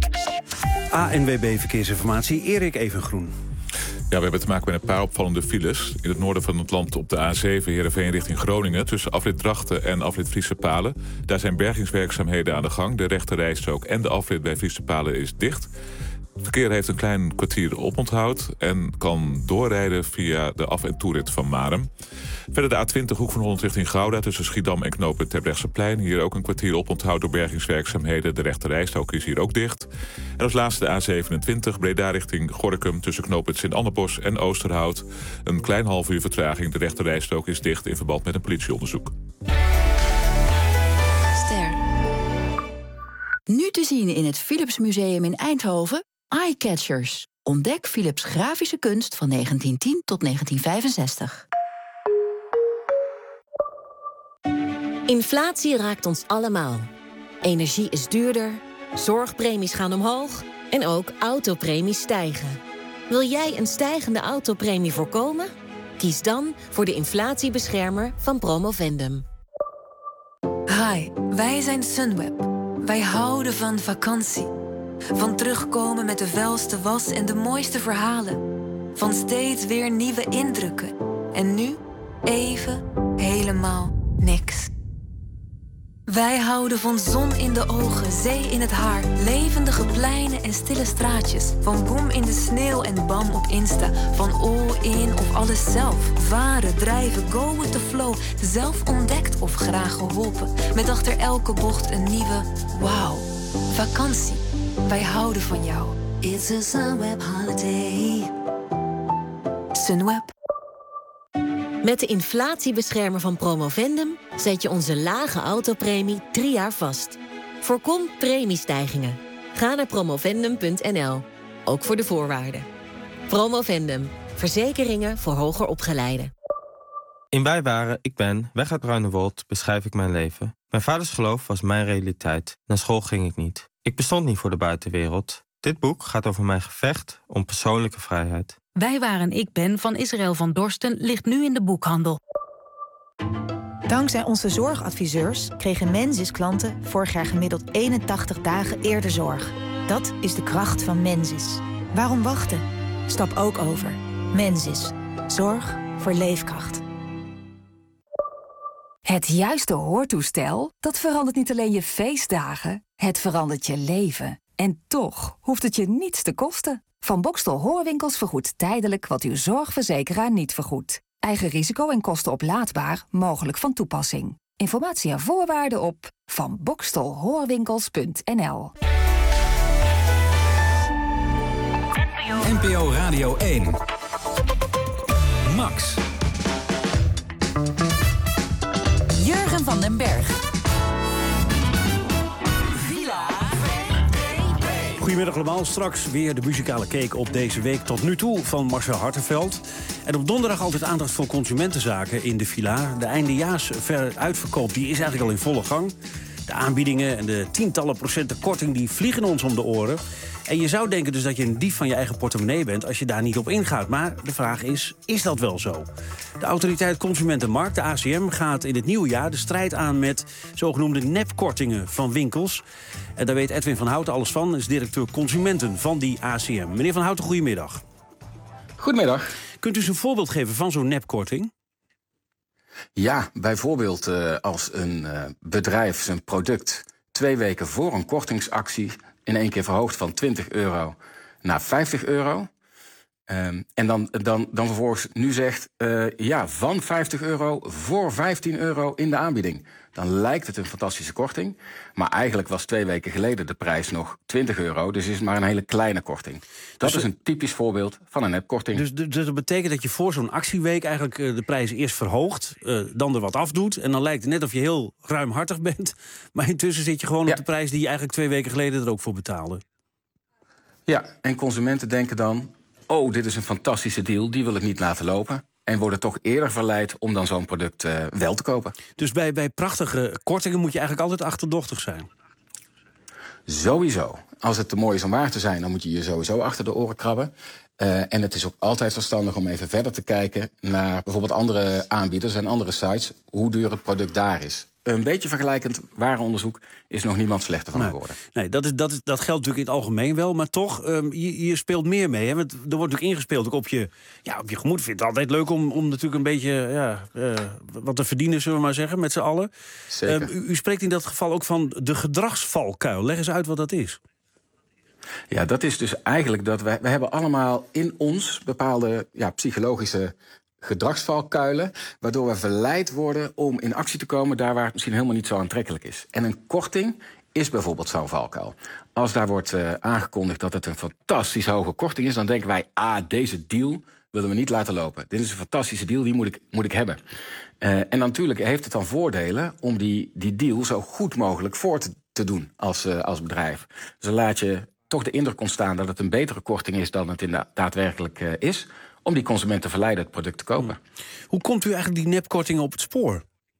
ANWB Verkeersinformatie, Erik Evengroen. Ja, we hebben te maken met een paar opvallende files. In het noorden van het land op de A7 Heerenveen richting Groningen, tussen afrit Drachten en afrit Friese Palen. Daar zijn bergingswerkzaamheden aan de gang. De rechterrijstrook en de afrit bij Friese Palen is dicht. Het verkeer heeft een klein kwartier oponthoud en kan doorrijden via de af- en toerit van Marum. Verder de A20 Hoek van Holland richting Gouda tussen Schiedam en knooppunt Terbrechtseplein. Hier ook een kwartier oponthoud door bergingswerkzaamheden. De rechterrijstrook is hier ook dicht. En als laatste de A27 Breda richting Gorinchem tussen knooppunt Sint-Annebos en Oosterhout. Een klein half uur vertraging. De rechterrijstrook is dicht in verband met een politieonderzoek. Ster. Nu te zien in het Philips Museum in Eindhoven. Eyecatchers. Ontdek Philips grafische kunst van 1910 tot 1965. Inflatie raakt ons allemaal. Energie is duurder, zorgpremies gaan omhoog en ook autopremies stijgen. Wil jij een stijgende autopremie voorkomen? Kies dan voor de inflatiebeschermer van Promovendum. Hi, wij zijn Sunweb. Wij houden van vakantie. Van terugkomen met de vuilste was en de mooiste verhalen. Van steeds weer nieuwe indrukken. En nu even helemaal niks. Wij houden van zon in de ogen, zee in het haar, levendige pleinen en stille straatjes. Van boom in de sneeuw en bam op Insta. Van all in of alles zelf. Varen, drijven, go with the flow. Zelf ontdekt of graag geholpen. Met achter elke bocht een nieuwe wauw. Vakantie. Wij houden van jou. It's a Sunweb holiday. Sunweb. Met de inflatiebeschermer van Promovendum zet je onze lage autopremie 3 jaar vast. Voorkom premiestijgingen. Ga naar promovendum.nl, ook voor de voorwaarden. Promovendum, verzekeringen voor hoger opgeleiden. In Wij waren, ik ben, weg uit Bruinewold beschrijf ik mijn leven. Mijn vaders geloof was mijn realiteit. Naar school ging ik niet. Ik bestond niet voor de buitenwereld. Dit boek gaat over mijn gevecht om persoonlijke vrijheid. Wij waren, ik ben van Israël van Dorsten ligt nu in de boekhandel. Dankzij onze zorgadviseurs kregen Mensis-klanten vorig jaar gemiddeld 81 dagen eerder zorg. Dat is de kracht van Mensis. Waarom wachten? Stap ook over. Mensis. Zorg voor leefkracht. Het juiste hoortoestel, dat verandert niet alleen je feestdagen, het verandert je leven. En toch hoeft het je niets te kosten. Van Boxtel Hoorwinkels vergoedt tijdelijk wat uw zorgverzekeraar niet vergoedt. Eigen risico en kosten oplaadbaar, mogelijk van toepassing. Informatie en voorwaarden op vanboxtelhoorwinkels.nl. NPO Radio 1. Max. Jurgen van den Berg. Goedemiddag allemaal. Straks weer de muzikale cake op deze week tot nu toe van Marcel Hartenveld. En op donderdag altijd aandacht voor consumentenzaken in de villa. De eindejaars-uitverkoop die is eigenlijk al in volle gang. De aanbiedingen en de tientallen procenten korting die vliegen ons om de oren. En je zou denken dus dat je een dief van je eigen portemonnee bent als je daar niet op ingaat. Maar de vraag is dat wel zo? De Autoriteit Consumentenmarkt, de ACM, gaat in het nieuwe jaar de strijd aan met zogenoemde nepkortingen van winkels. En daar weet Edwin van Houten alles van, is directeur consumenten van die ACM. Meneer van Houten, goedemiddag. Goedemiddag. Kunt u eens een voorbeeld geven van zo'n nepkorting? Ja, bijvoorbeeld als een bedrijf zijn product 2 weken voor een kortingsactie in één keer verhoogt van €20 naar €50. En dan vervolgens nu zegt, van €50 voor €15 in de aanbieding. Dan lijkt het een fantastische korting. Maar eigenlijk was 2 weken geleden de prijs nog €20. Dus is het maar een hele kleine korting. Dat is een typisch voorbeeld van een nepkorting. Dus dat betekent dat je voor zo'n actieweek eigenlijk de prijs eerst verhoogt, dan er wat afdoet. En dan lijkt het net of je heel ruimhartig bent. Maar intussen zit je gewoon op de prijs die je eigenlijk 2 weken geleden er ook voor betaalde. Ja, en consumenten denken dan, oh, dit is een fantastische deal, die wil ik niet laten lopen. En worden toch eerder verleid om dan zo'n product wel te kopen. Dus bij prachtige kortingen moet je eigenlijk altijd achterdochtig zijn? Sowieso. Als het te mooi is om waar te zijn, dan moet je je sowieso achter de oren krabben. En het is ook altijd verstandig om even verder te kijken naar bijvoorbeeld andere aanbieders en andere sites, hoe duur het product daar is. Een beetje vergelijkend warenonderzoek is nog niemand slechter van geworden. Nee, dat geldt natuurlijk in het algemeen wel. Maar toch, je speelt meer mee. Hè? Want er wordt natuurlijk ingespeeld ook op je gemoed. Ik vind het altijd leuk om natuurlijk een beetje wat te verdienen, zullen we maar zeggen, met z'n allen. Zeker. U spreekt in dat geval ook van de gedragsvalkuil. Leg eens uit wat dat is. Ja, dat is dus eigenlijk dat we hebben allemaal in ons bepaalde psychologische gedragsvalkuilen, waardoor we verleid worden om in actie te komen daar waar het misschien helemaal niet zo aantrekkelijk is. En een korting is bijvoorbeeld zo'n valkuil. Als daar wordt aangekondigd dat het een fantastisch hoge korting is, dan denken wij, deze deal willen we niet laten lopen. Dit is een fantastische deal, die moet ik hebben. En natuurlijk heeft het dan voordelen om die deal zo goed mogelijk voor te doen als bedrijf. Dus dan laat je toch de indruk ontstaan dat het een betere korting is dan het daadwerkelijk is, om die consument te verleiden het product te kopen. Hoe komt u eigenlijk die nepkortingen op het spoor?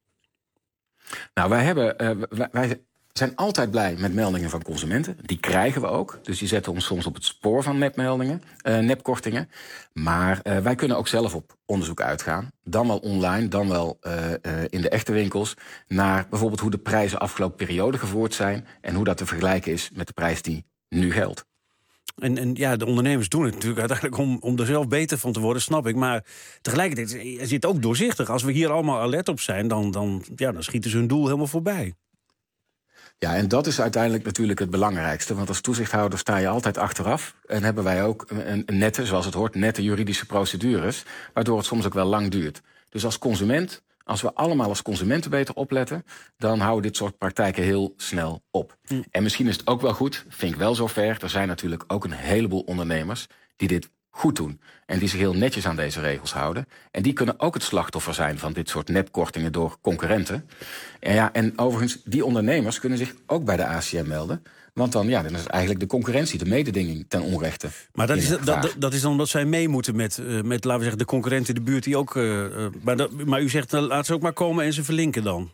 Nou, wij zijn altijd blij met meldingen van consumenten. Die krijgen we ook. Dus die zetten ons soms op het spoor van nepkortingen. Maar wij kunnen ook zelf op onderzoek uitgaan. Dan wel online, dan wel in de echte winkels. Naar bijvoorbeeld hoe de prijzen afgelopen periode gevoerd zijn. En hoe dat te vergelijken is met de prijs die nu geldt. En de ondernemers doen het natuurlijk uiteindelijk om er zelf beter van te worden, snap ik. Maar tegelijkertijd is het ook doorzichtig. Als we hier allemaal alert op zijn, dan schieten ze hun doel helemaal voorbij. Ja, en dat is uiteindelijk natuurlijk het belangrijkste. Want als toezichthouder sta je altijd achteraf. En hebben wij ook een nette, zoals het hoort, nette juridische procedures, waardoor het soms ook wel lang duurt. Dus als consument, als we allemaal als consumenten beter opletten, dan houden dit soort praktijken heel snel op. En misschien is het ook wel goed, vind ik wel zover. Er zijn natuurlijk ook een heleboel ondernemers die dit goed doen. En die zich heel netjes aan deze regels houden. En die kunnen ook het slachtoffer zijn van dit soort nepkortingen door concurrenten. En overigens, die ondernemers kunnen zich ook bij de ACM melden. Want dan is eigenlijk de concurrentie, de mededinging ten onrechte. Maar dat is dan omdat zij mee moeten met laten we zeggen, de concurrenten in de buurt die ook... maar u zegt, laat ze ook maar komen en ze verlinken dan.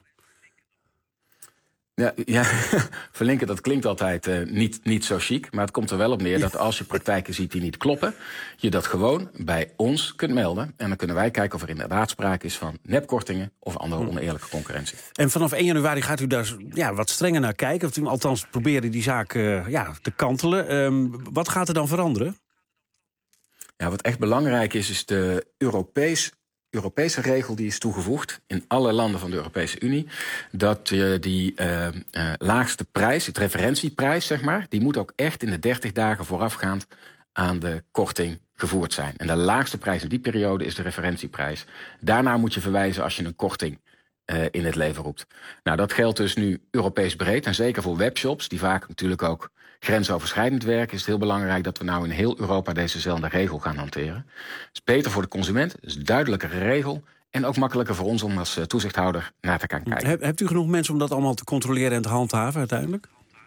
Ja, verlinken, dat klinkt altijd niet zo chic. Maar het komt er wel op neer dat als je praktijken ziet die niet kloppen, je dat gewoon bij ons kunt melden. En dan kunnen wij kijken of er inderdaad sprake is van nepkortingen of andere oneerlijke concurrentie. En vanaf 1 januari gaat u daar wat strenger naar kijken. Of u althans proberen die zaak te kantelen. Wat gaat er dan veranderen? Ja, wat echt belangrijk is de Europese regel die is toegevoegd in alle landen van de Europese Unie, dat die laagste prijs, het referentieprijs, zeg maar, die moet ook echt in de 30 dagen voorafgaand aan de korting gevoerd zijn. En de laagste prijs in die periode is de referentieprijs. Daarna moet je verwijzen als je een korting in het leven roept. Nou, dat geldt dus nu Europees breed en zeker voor webshops, die vaak natuurlijk ook grensoverschrijdend werken, is het heel belangrijk dat we nou in heel Europa dezezelfde regel gaan hanteren. Het is beter voor de consument, het is een duidelijkere regel en ook makkelijker voor ons om als toezichthouder naar te gaan kijken. Hebt u genoeg mensen om dat allemaal te controleren en te handhaven uiteindelijk?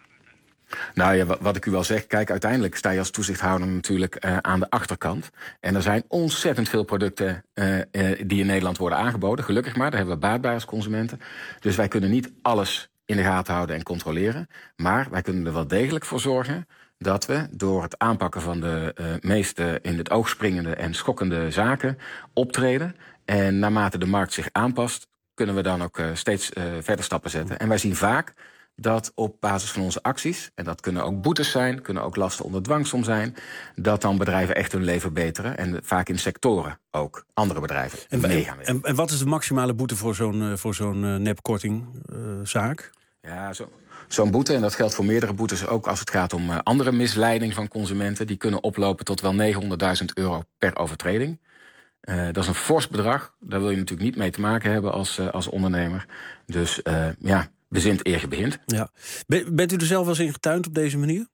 Nou ja, wat ik u wel zeg, kijk, uiteindelijk sta je als toezichthouder natuurlijk aan de achterkant. En er zijn ontzettend veel producten die in Nederland worden aangeboden, gelukkig maar, daar hebben we baat bij als consumenten. Dus wij kunnen niet alles in de gaten houden en controleren. Maar wij kunnen er wel degelijk voor zorgen dat we door het aanpakken van de meeste in het oog springende en schokkende zaken optreden. En naarmate de markt zich aanpast, kunnen we dan ook steeds verder stappen zetten. En wij zien vaak dat op basis van onze acties, en dat kunnen ook boetes zijn, kunnen ook lasten onder dwangsom zijn, dat dan bedrijven echt hun leven beteren. En vaak in sectoren ook andere bedrijven meegaan. En wat is de maximale boete voor zo'n nepkortingzaak? Ja, zo'n boete, en dat geldt voor meerdere boetes ook als het gaat om andere misleiding van consumenten, die kunnen oplopen tot wel €900.000 per overtreding. Dat is een fors bedrag. Daar wil je natuurlijk niet mee te maken hebben als ondernemer. Dus bezint eer je begint. Ja. Bent u er zelf wel eens in getuind op deze manier?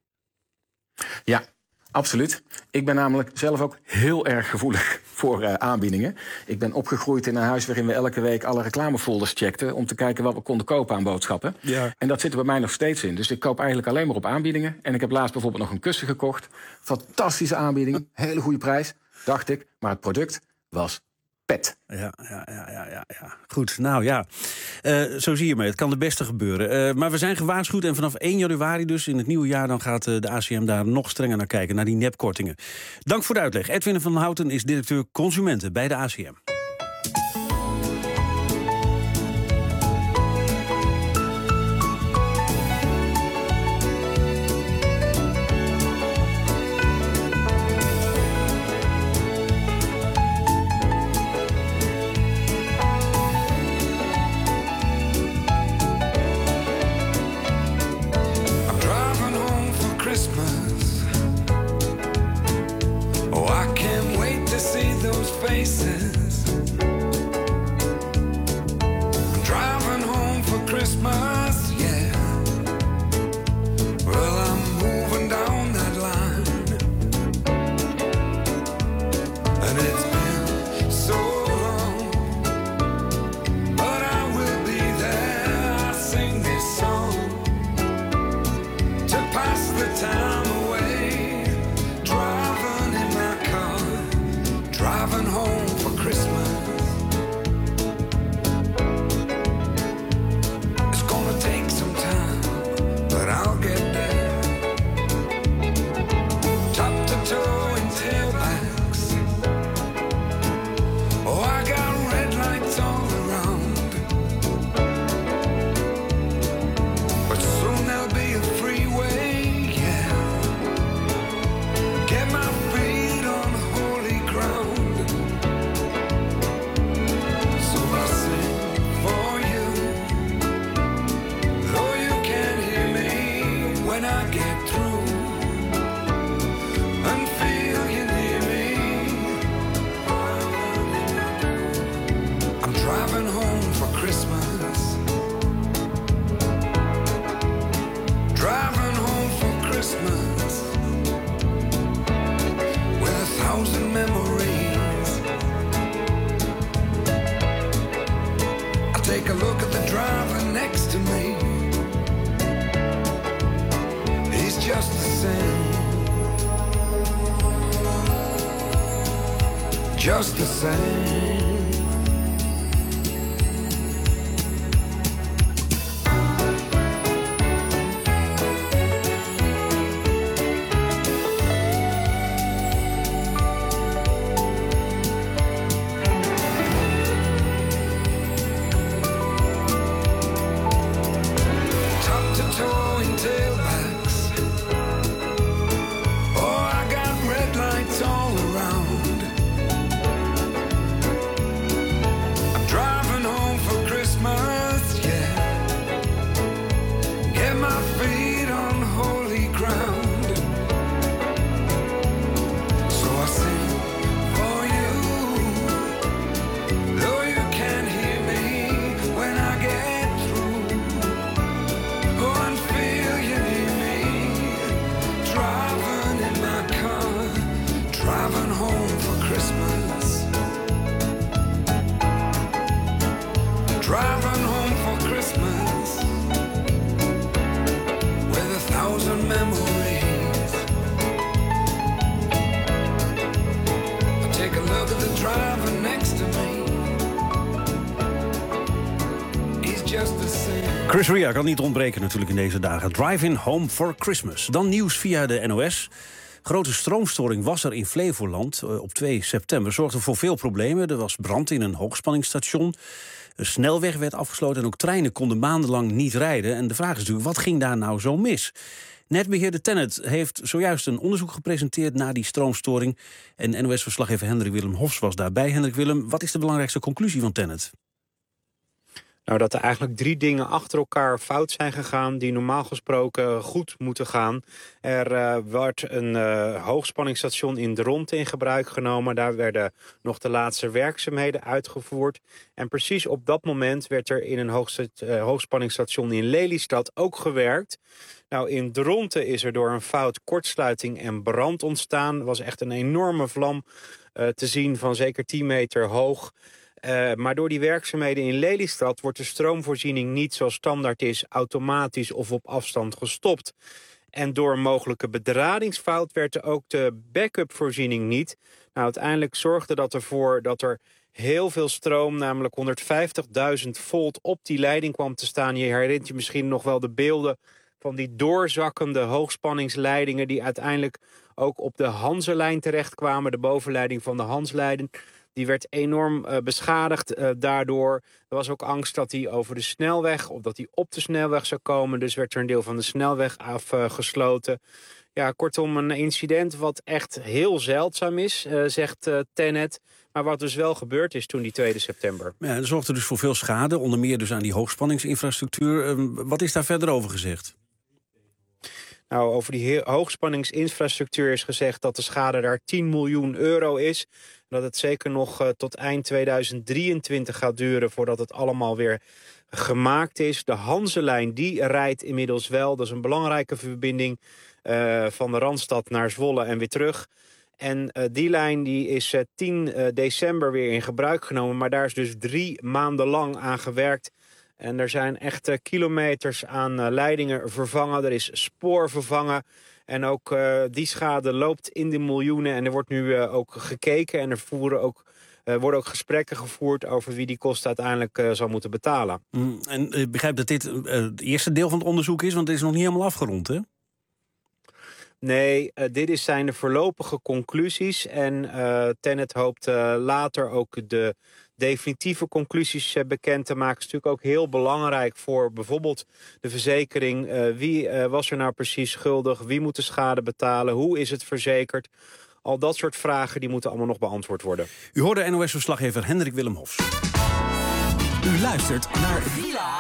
Ja, absoluut. Ik ben namelijk zelf ook heel erg gevoelig voor aanbiedingen. Ik ben opgegroeid in een huis waarin we elke week alle reclamefolders checkten om te kijken wat we konden kopen aan boodschappen. Ja. En dat zit er bij mij nog steeds in. Dus ik koop eigenlijk alleen maar op aanbiedingen. En ik heb laatst bijvoorbeeld nog een kussen gekocht. Fantastische aanbieding, hele goede prijs, dacht ik. Maar het product was pet. Ja. Goed, nou ja. Zo zie je maar, het kan de beste gebeuren. Maar we zijn gewaarschuwd en vanaf 1 januari dus in het nieuwe jaar, dan gaat de ACM daar nog strenger naar kijken, naar die nepkortingen. Dank voor de uitleg. Edwin van Houten is directeur Consumenten bij de ACM. Faces. I'm driving home for Christmas, yeah. Well, I'm moving down that line, and it's been so long, but I will be there. I sing this song to pass the time away, driving in my car, driving home for Christmas. just the same. Driving home for Christmas with 1,000 memories. I take a look at the driver next to me. He's just the same. Chris Rea kan niet ontbreken natuurlijk in deze dagen. Driving home for Christmas. Dan nieuws via de NOS. Grote stroomstoring was er in Flevoland op 2 september. Zorgde voor veel problemen. Er was brand in een hoogspanningsstation. Een snelweg werd afgesloten en ook treinen konden maandenlang niet rijden. En de vraag is natuurlijk, wat ging daar nou zo mis? Netbeheerder TenneT heeft zojuist een onderzoek gepresenteerd naar die stroomstoring. En NOS-verslaggever Hendrik Willem Hofs was daarbij. Hendrik Willem, wat is de belangrijkste conclusie van TenneT? Nou, dat er eigenlijk 3 dingen achter elkaar fout zijn gegaan die normaal gesproken goed moeten gaan. Er werd een hoogspanningsstation in Dronten in gebruik genomen. Daar werden nog de laatste werkzaamheden uitgevoerd. En precies op dat moment werd er in een hoogspanningsstation in Lelystad ook gewerkt. Nou, in Dronten is er door een fout kortsluiting en brand ontstaan. Er was echt een enorme vlam te zien van zeker 10 meter hoog. Maar door die werkzaamheden in Lelystad wordt de stroomvoorziening niet zoals standaard is automatisch of op afstand gestopt. En door een mogelijke bedradingsfout werd er ook de backup-voorziening niet. Nou, uiteindelijk zorgde dat ervoor dat er heel veel stroom, namelijk 150.000 volt, op die leiding kwam te staan. Je herinnert je misschien nog wel de beelden van die doorzakkende hoogspanningsleidingen die uiteindelijk ook op de Hanselijn terechtkwamen, de bovenleiding van de Hanslijn. Die werd enorm beschadigd daardoor. Er was ook angst dat hij over de snelweg of dat hij op de snelweg zou komen. Dus werd er een deel van de snelweg afgesloten. Ja, kortom een incident wat echt heel zeldzaam is, zegt TenneT. Maar wat dus wel gebeurd is toen die 2 september. Ja, er zorgde dus voor veel schade, onder meer dus aan die hoogspanningsinfrastructuur. Wat is daar verder over gezegd? Nou, over die hoogspanningsinfrastructuur is gezegd dat de schade daar 10 miljoen euro is. Dat het zeker nog tot eind 2023 gaat duren voordat het allemaal weer gemaakt is. De Hanselijn die rijdt inmiddels wel. Dat is een belangrijke verbinding van de Randstad naar Zwolle en weer terug. En die lijn die is 10 december weer in gebruik genomen. Maar daar is dus 3 maanden lang aan gewerkt. En er zijn echt kilometers aan leidingen vervangen. Er is spoor vervangen. En ook die schade loopt in de miljoenen. En er wordt nu ook gekeken. En er worden ook gesprekken gevoerd over wie die kosten uiteindelijk zal moeten betalen. En ik begrijp dat dit het eerste deel van het onderzoek is, want het is nog niet helemaal afgerond, hè? Nee, dit zijn de voorlopige conclusies. En TenneT hoopt later ook de definitieve conclusies bekend te maken. Het is natuurlijk ook heel belangrijk voor bijvoorbeeld de verzekering. Wie was er nou precies schuldig? Wie moet de schade betalen? Hoe is het verzekerd? Al dat soort vragen die moeten allemaal nog beantwoord worden. U hoorde NOS-verslaggever Hendrik Willem Hofs. U luistert naar Villa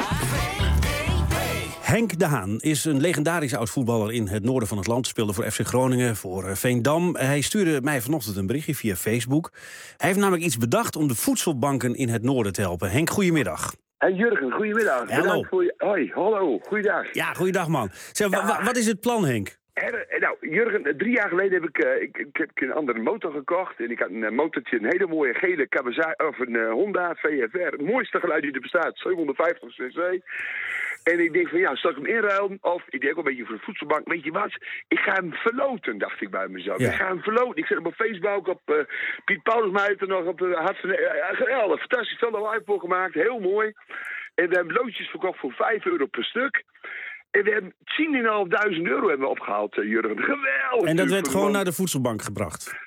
Henk de Haan is een legendarische oud-voetballer in het noorden van het land. Speelde voor FC Groningen, voor Veendam. Hij stuurde mij vanochtend een berichtje via Facebook. Hij heeft namelijk iets bedacht om de voedselbanken in het noorden te helpen. Henk, goedemiddag. Hey Jurgen, goedemiddag. Hallo. Hoi, hallo, goeiedag. Ja, goeiedag man. Zeg, wat is het plan, Henk? Nou, Jurgen, 3 jaar geleden heb ik een andere motor gekocht. En ik had een motortje, een hele mooie gele Kawasaki, of een Honda VFR. Het mooiste geluid die er bestaat, 750 cc. En ik denk van, ja, zal ik hem inruilen? Of ik denk ook een beetje voor de voedselbank. Weet je wat? Ik ga hem verloten, dacht ik bij mezelf. Ja. Ik ga hem verloten. Ik zet hem op Facebook, op Piet Paulusmeijt er nog op Hart van... geweldig, fantastisch. Veel live voor gemaakt, heel mooi. En we hebben loodjes verkocht voor €5 per stuk. En we hebben €10.500 hebben we opgehaald, Jurgen. Geweldig. En dat werd gewoon naar de voedselbank gebracht?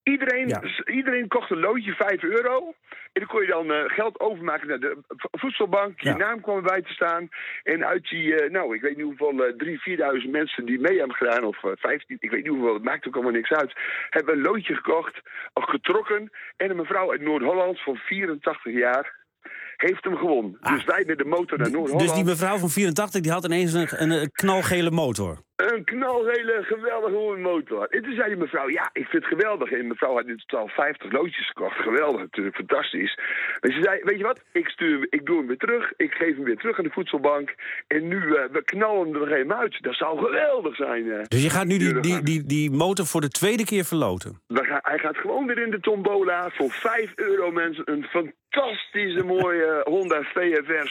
Iedereen kocht een loodje, €5. En dan kon je dan geld overmaken naar de voedselbank. Je naam kwam erbij te staan. En uit die, ik weet niet hoeveel, 3.000-4.000 mensen die mee hebben gedaan, of 15, ik weet niet hoeveel, het maakt ook allemaal niks uit. Hebben een loodje gekocht, of getrokken. En een mevrouw uit Noord-Holland van 84 jaar heeft hem gewonnen. Dus wij met de motor naar Noord-Holland. Dus die mevrouw van 84 die had ineens een knalgele motor? Een knalgele, geweldige mooie motor. En toen zei die mevrouw, ja, ik vind het geweldig. En mevrouw had in totaal 50 loodjes gekocht. Geweldig, natuurlijk, fantastisch. En ze zei, weet je wat, ik doe hem weer terug. Ik geef hem weer terug aan de voedselbank. En nu, we knallen hem er nog helemaal uit. Dat zou geweldig zijn. Dus je gaat nu die motor voor de tweede keer verloten? Hij gaat gewoon weer in de tombola voor €5, mensen. Een fantastische mooie Honda VFR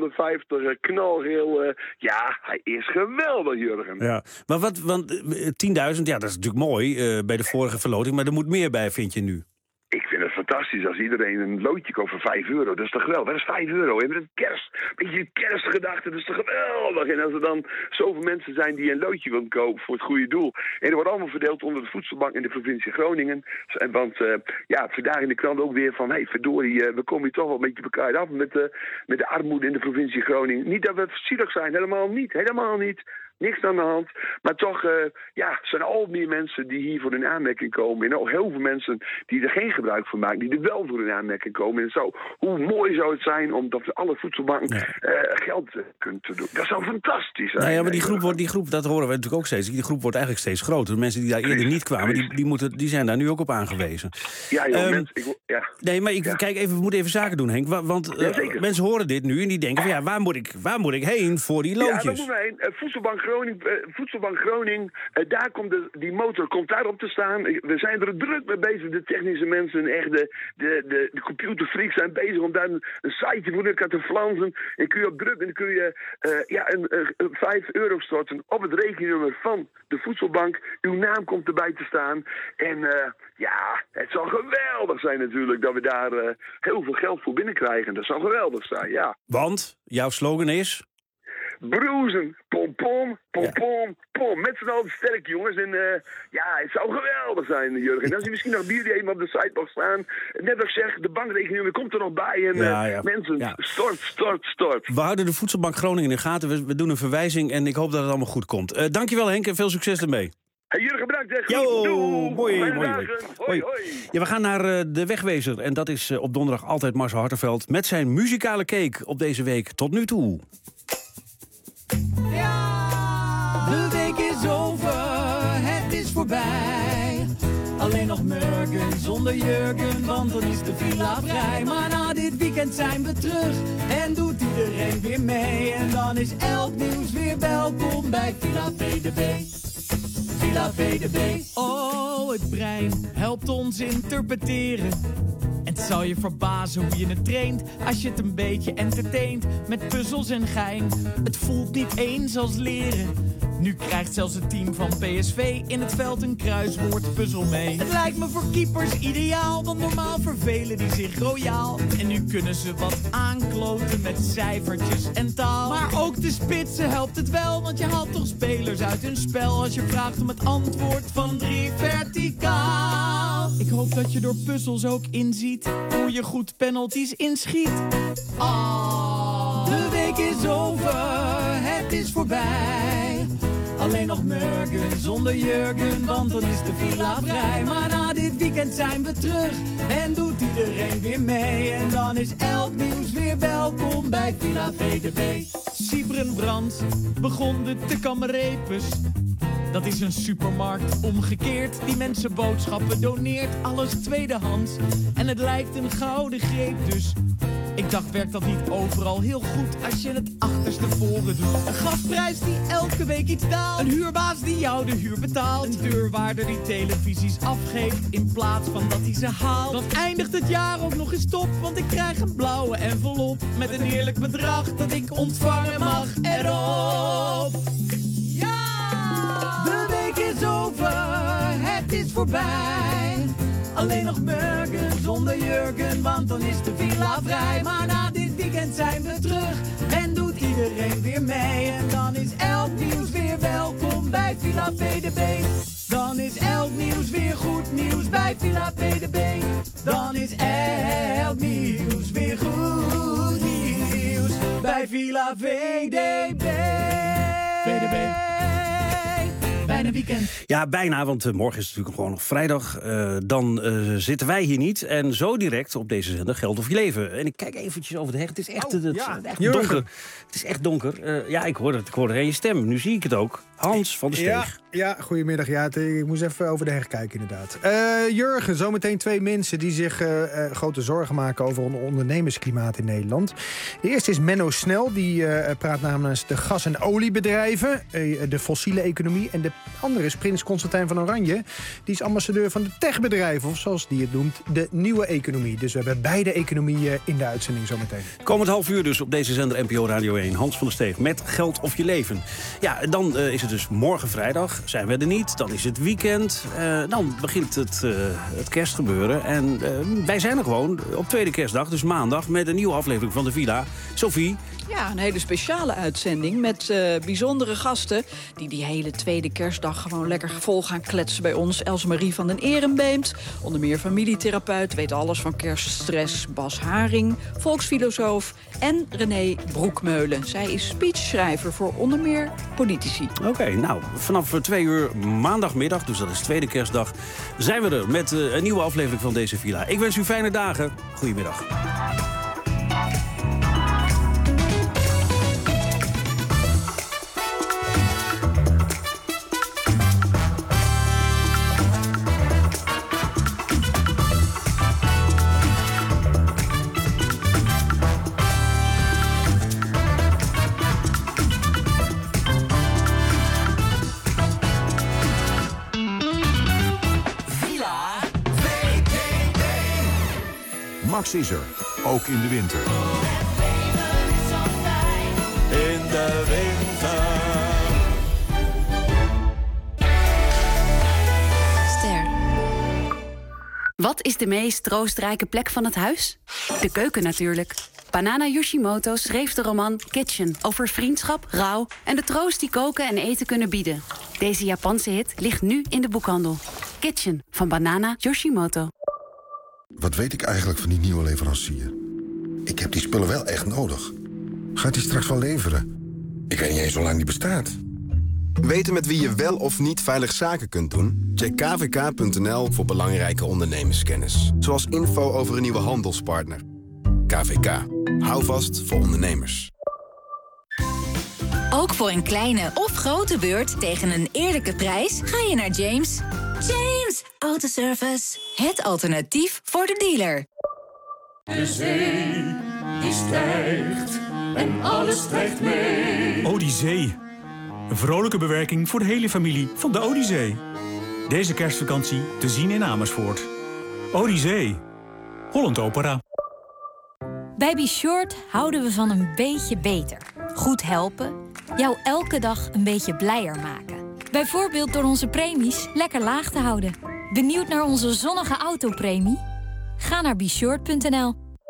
750 knalgeel. Ja, hij is geweldig, Jurgen. Ja. Maar want 10.000, ja, dat is natuurlijk mooi bij de vorige verloting, maar er moet meer bij, vind je nu? Ik vind het fantastisch als iedereen een loodje koopt voor €5. Dat is toch geweldig? Dat is €5. En met een beetje kerstgedachte, dat is toch geweldig? En als er dan zoveel mensen zijn die een loodje willen kopen voor het goede doel. En dat wordt allemaal verdeeld onder de voedselbank in de provincie Groningen. Want vandaag in de krant ook weer van, verdorie, we komen hier toch wel een beetje elkaar af met de armoede in de provincie Groningen. Niet dat we zielig zijn, helemaal niet. Niks aan de hand. Maar toch zijn al meer mensen die hier voor in aanmerking komen. En ook heel veel mensen die er geen gebruik van maken. Die er wel voor in aanmerking komen. En hoe mooi zou het zijn om dat alle voedselbanken geld kunnen doen. Dat zou fantastisch zijn. Nou ja, maar die groep, dat horen we natuurlijk ook steeds. Die groep wordt eigenlijk steeds groter. De mensen die daar eerder niet kwamen, die zijn daar nu ook op aangewezen. Ja, mensen. Nee, maar kijk even, we moeten even zaken doen, Henk. Want mensen horen dit nu en die denken van, ja, waar moet ik heen voor die loodjes? Ja, daar moeten we heen. Voedselbank Groningen, daar komt die motor komt daarop te staan. We zijn er druk mee bezig, de technische mensen, echt de computerfreaks zijn bezig om daar een siteje voor elkaar te flansen. En kun je op druk en dan kun je €5 storten op het rekeningnummer van de voedselbank. Uw naam komt erbij te staan. En het zal geweldig zijn natuurlijk dat we daar heel veel geld voor binnenkrijgen. Dat zal geweldig zijn, ja. Want jouw slogan is? Broezen, pom, pom, pom, pom, pom. Met z'n allen sterk, jongens. En het zou geweldig zijn, Jurgen. En als je misschien nog bier even op de site mag staan. Net als ik zeg, de bankrekening komt er nog bij. En mensen, stort. We houden de Voedselbank Groningen in de gaten. We doen een verwijzing en ik hoop dat het allemaal goed komt. Dankjewel, Henk, en veel succes ermee. Hey, Jurgen, bedankt. Mooi. Hoi. Ja, we gaan naar de Wegwezer. En dat is op donderdag altijd Marcel Hartenveld met zijn muzikale cake op deze week tot nu toe. De week is over, het is voorbij. Alleen nog morgen zonder Jurgen, want dan is de villa vrij. Maar na dit weekend zijn we terug en doet iedereen weer mee. En dan is elk nieuws weer welkom bij Villa VDB. Villa VDB. Oh, het brein helpt ons interpreteren. En het zal je verbazen hoe je het traint als je het een beetje entertaint met puzzels en gein. Het voelt niet eens als leren. Nu krijgt zelfs het team van PSV in het veld een kruiswoordpuzzel mee. Het lijkt me voor keepers ideaal, want normaal vervelen die zich royaal. En nu kunnen ze wat aankloten met cijfertjes en taal. Maar ook de spitsen helpt het wel, want je haalt toch spelers uit hun spel als je vraagt om het antwoord van 3 verticaal. Ik hoop dat je door puzzels ook inziet hoe je goed penalties inschiet. De week is over, het is voorbij. Alleen nog morgen zonder Jurgen, want dan is de villa vrij. Maar na dit weekend zijn we terug en doet iedereen weer mee. En dan is elk nieuws weer welkom bij Villa VDB. Sieberenbrand begon de te Kamerepes. Dat is een supermarkt omgekeerd die mensen boodschappen doneert. Alles tweedehands en het lijkt een gouden greep dus. Ik dacht, werkt dat niet overal heel goed als je het achterstevoren doet? Een gasprijs die elke week iets daalt. Een huurbaas die jou de huur betaalt. Een deurwaarder die televisies afgeeft in plaats van dat hij ze haalt. Dan eindigt het jaar ook nog eens top, want ik krijg een blauwe envelop met een eerlijk bedrag dat ik ontvangen mag erop. Ja! De week is over, het is voorbij. Alleen nog morgen zonder Jurgen, want dan is de villa vrij. Maar na dit weekend zijn we terug en doet iedereen weer mee. En dan is elk nieuws weer welkom bij Villa VDB. Dan is elk nieuws weer goed nieuws bij Villa VDB. Dan is elk nieuws weer goed nieuws bij Villa VDB. VDB. Bijna weekend. Ja, bijna, want morgen is het natuurlijk gewoon nog vrijdag. Dan zitten wij hier niet. En zo direct op deze zender Geld of je leven. En ik kijk eventjes over de heg. Het is echt, echt donker. Het is echt donker. Ja, ik hoor het in je stem. Nu zie ik het ook. Hans van der Steeg. Ja, goedemiddag. Ja, ik moest even over de heg kijken inderdaad. Jurgen, zometeen 2 mensen die zich grote zorgen maken over een ondernemersklimaat in Nederland. De eerste is Menno Snel, die praat namens de gas- en oliebedrijven, de fossiele economie. En de andere is Prins Constantijn van Oranje. Die is ambassadeur van de techbedrijven, of zoals die het noemt, de nieuwe economie. Dus we hebben beide economieën in de uitzending zometeen. Komend half uur dus op deze zender NPO Radio 1. Hans van der Steeg met Geld of je leven. Ja, dan is het dus morgen vrijdag. Zijn we er niet, dan is het weekend. Dan begint het kerstgebeuren. En wij zijn er gewoon op tweede kerstdag, dus maandag, met een nieuwe aflevering van de Villa. Sophie. Ja, een hele speciale uitzending met bijzondere gasten die hele tweede kerstdag gewoon lekker vol gaan kletsen bij ons. Elsemarie van den Erenbeemt, onder meer familietherapeut, weet alles van kerststress. Bas Haring, volksfilosoof en René Broekmeulen. Zij is speechschrijver voor onder meer politici. Oké, nou, vanaf 2 uur maandagmiddag, dus dat is tweede kerstdag, zijn we er met een nieuwe aflevering van deze Villa. Ik wens u fijne dagen. Goedemiddag. Max is er, ook in de winter. In de winter. Ster. Wat is de meest troostrijke plek van het huis? De keuken natuurlijk. Banana Yoshimoto schreef de roman Kitchen over vriendschap, rouw en de troost die koken en eten kunnen bieden. Deze Japanse hit ligt nu in de boekhandel. Kitchen van Banana Yoshimoto. Wat weet ik eigenlijk van die nieuwe leverancier? Ik heb die spullen wel echt nodig. Gaat die straks wel leveren? Ik weet niet eens hoe lang die bestaat. Weten met wie je wel of niet veilig zaken kunt doen? Check kvk.nl voor belangrijke ondernemerskennis. Zoals info over een nieuwe handelspartner. KVK. Hou vast voor ondernemers. Ook voor een kleine of grote beurt tegen een eerlijke prijs ga je naar James. James Autoservice. Het alternatief voor de dealer. De zee, die stijgt en alles stijgt mee. Odyssee. Een vrolijke bewerking voor de hele familie van de Odyssee. Deze kerstvakantie te zien in Amersfoort. Odyssee. Holland Opera. Bij Be Short houden we van een beetje beter. Goed helpen. Jou elke dag een beetje blijer maken. Bijvoorbeeld door onze premies lekker laag te houden. Benieuwd naar onze zonnige autopremie? Ga naar beshort.nl.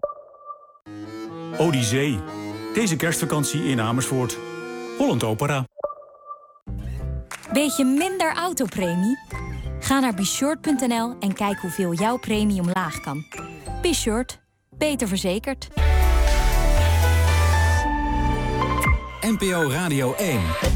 Odyssee. Deze kerstvakantie in Amersfoort. Holland Opera. Beetje minder autopremie? Ga naar beshort.nl en kijk hoeveel jouw premie omlaag kan. Be Short. Beter verzekerd. NPO Radio 1.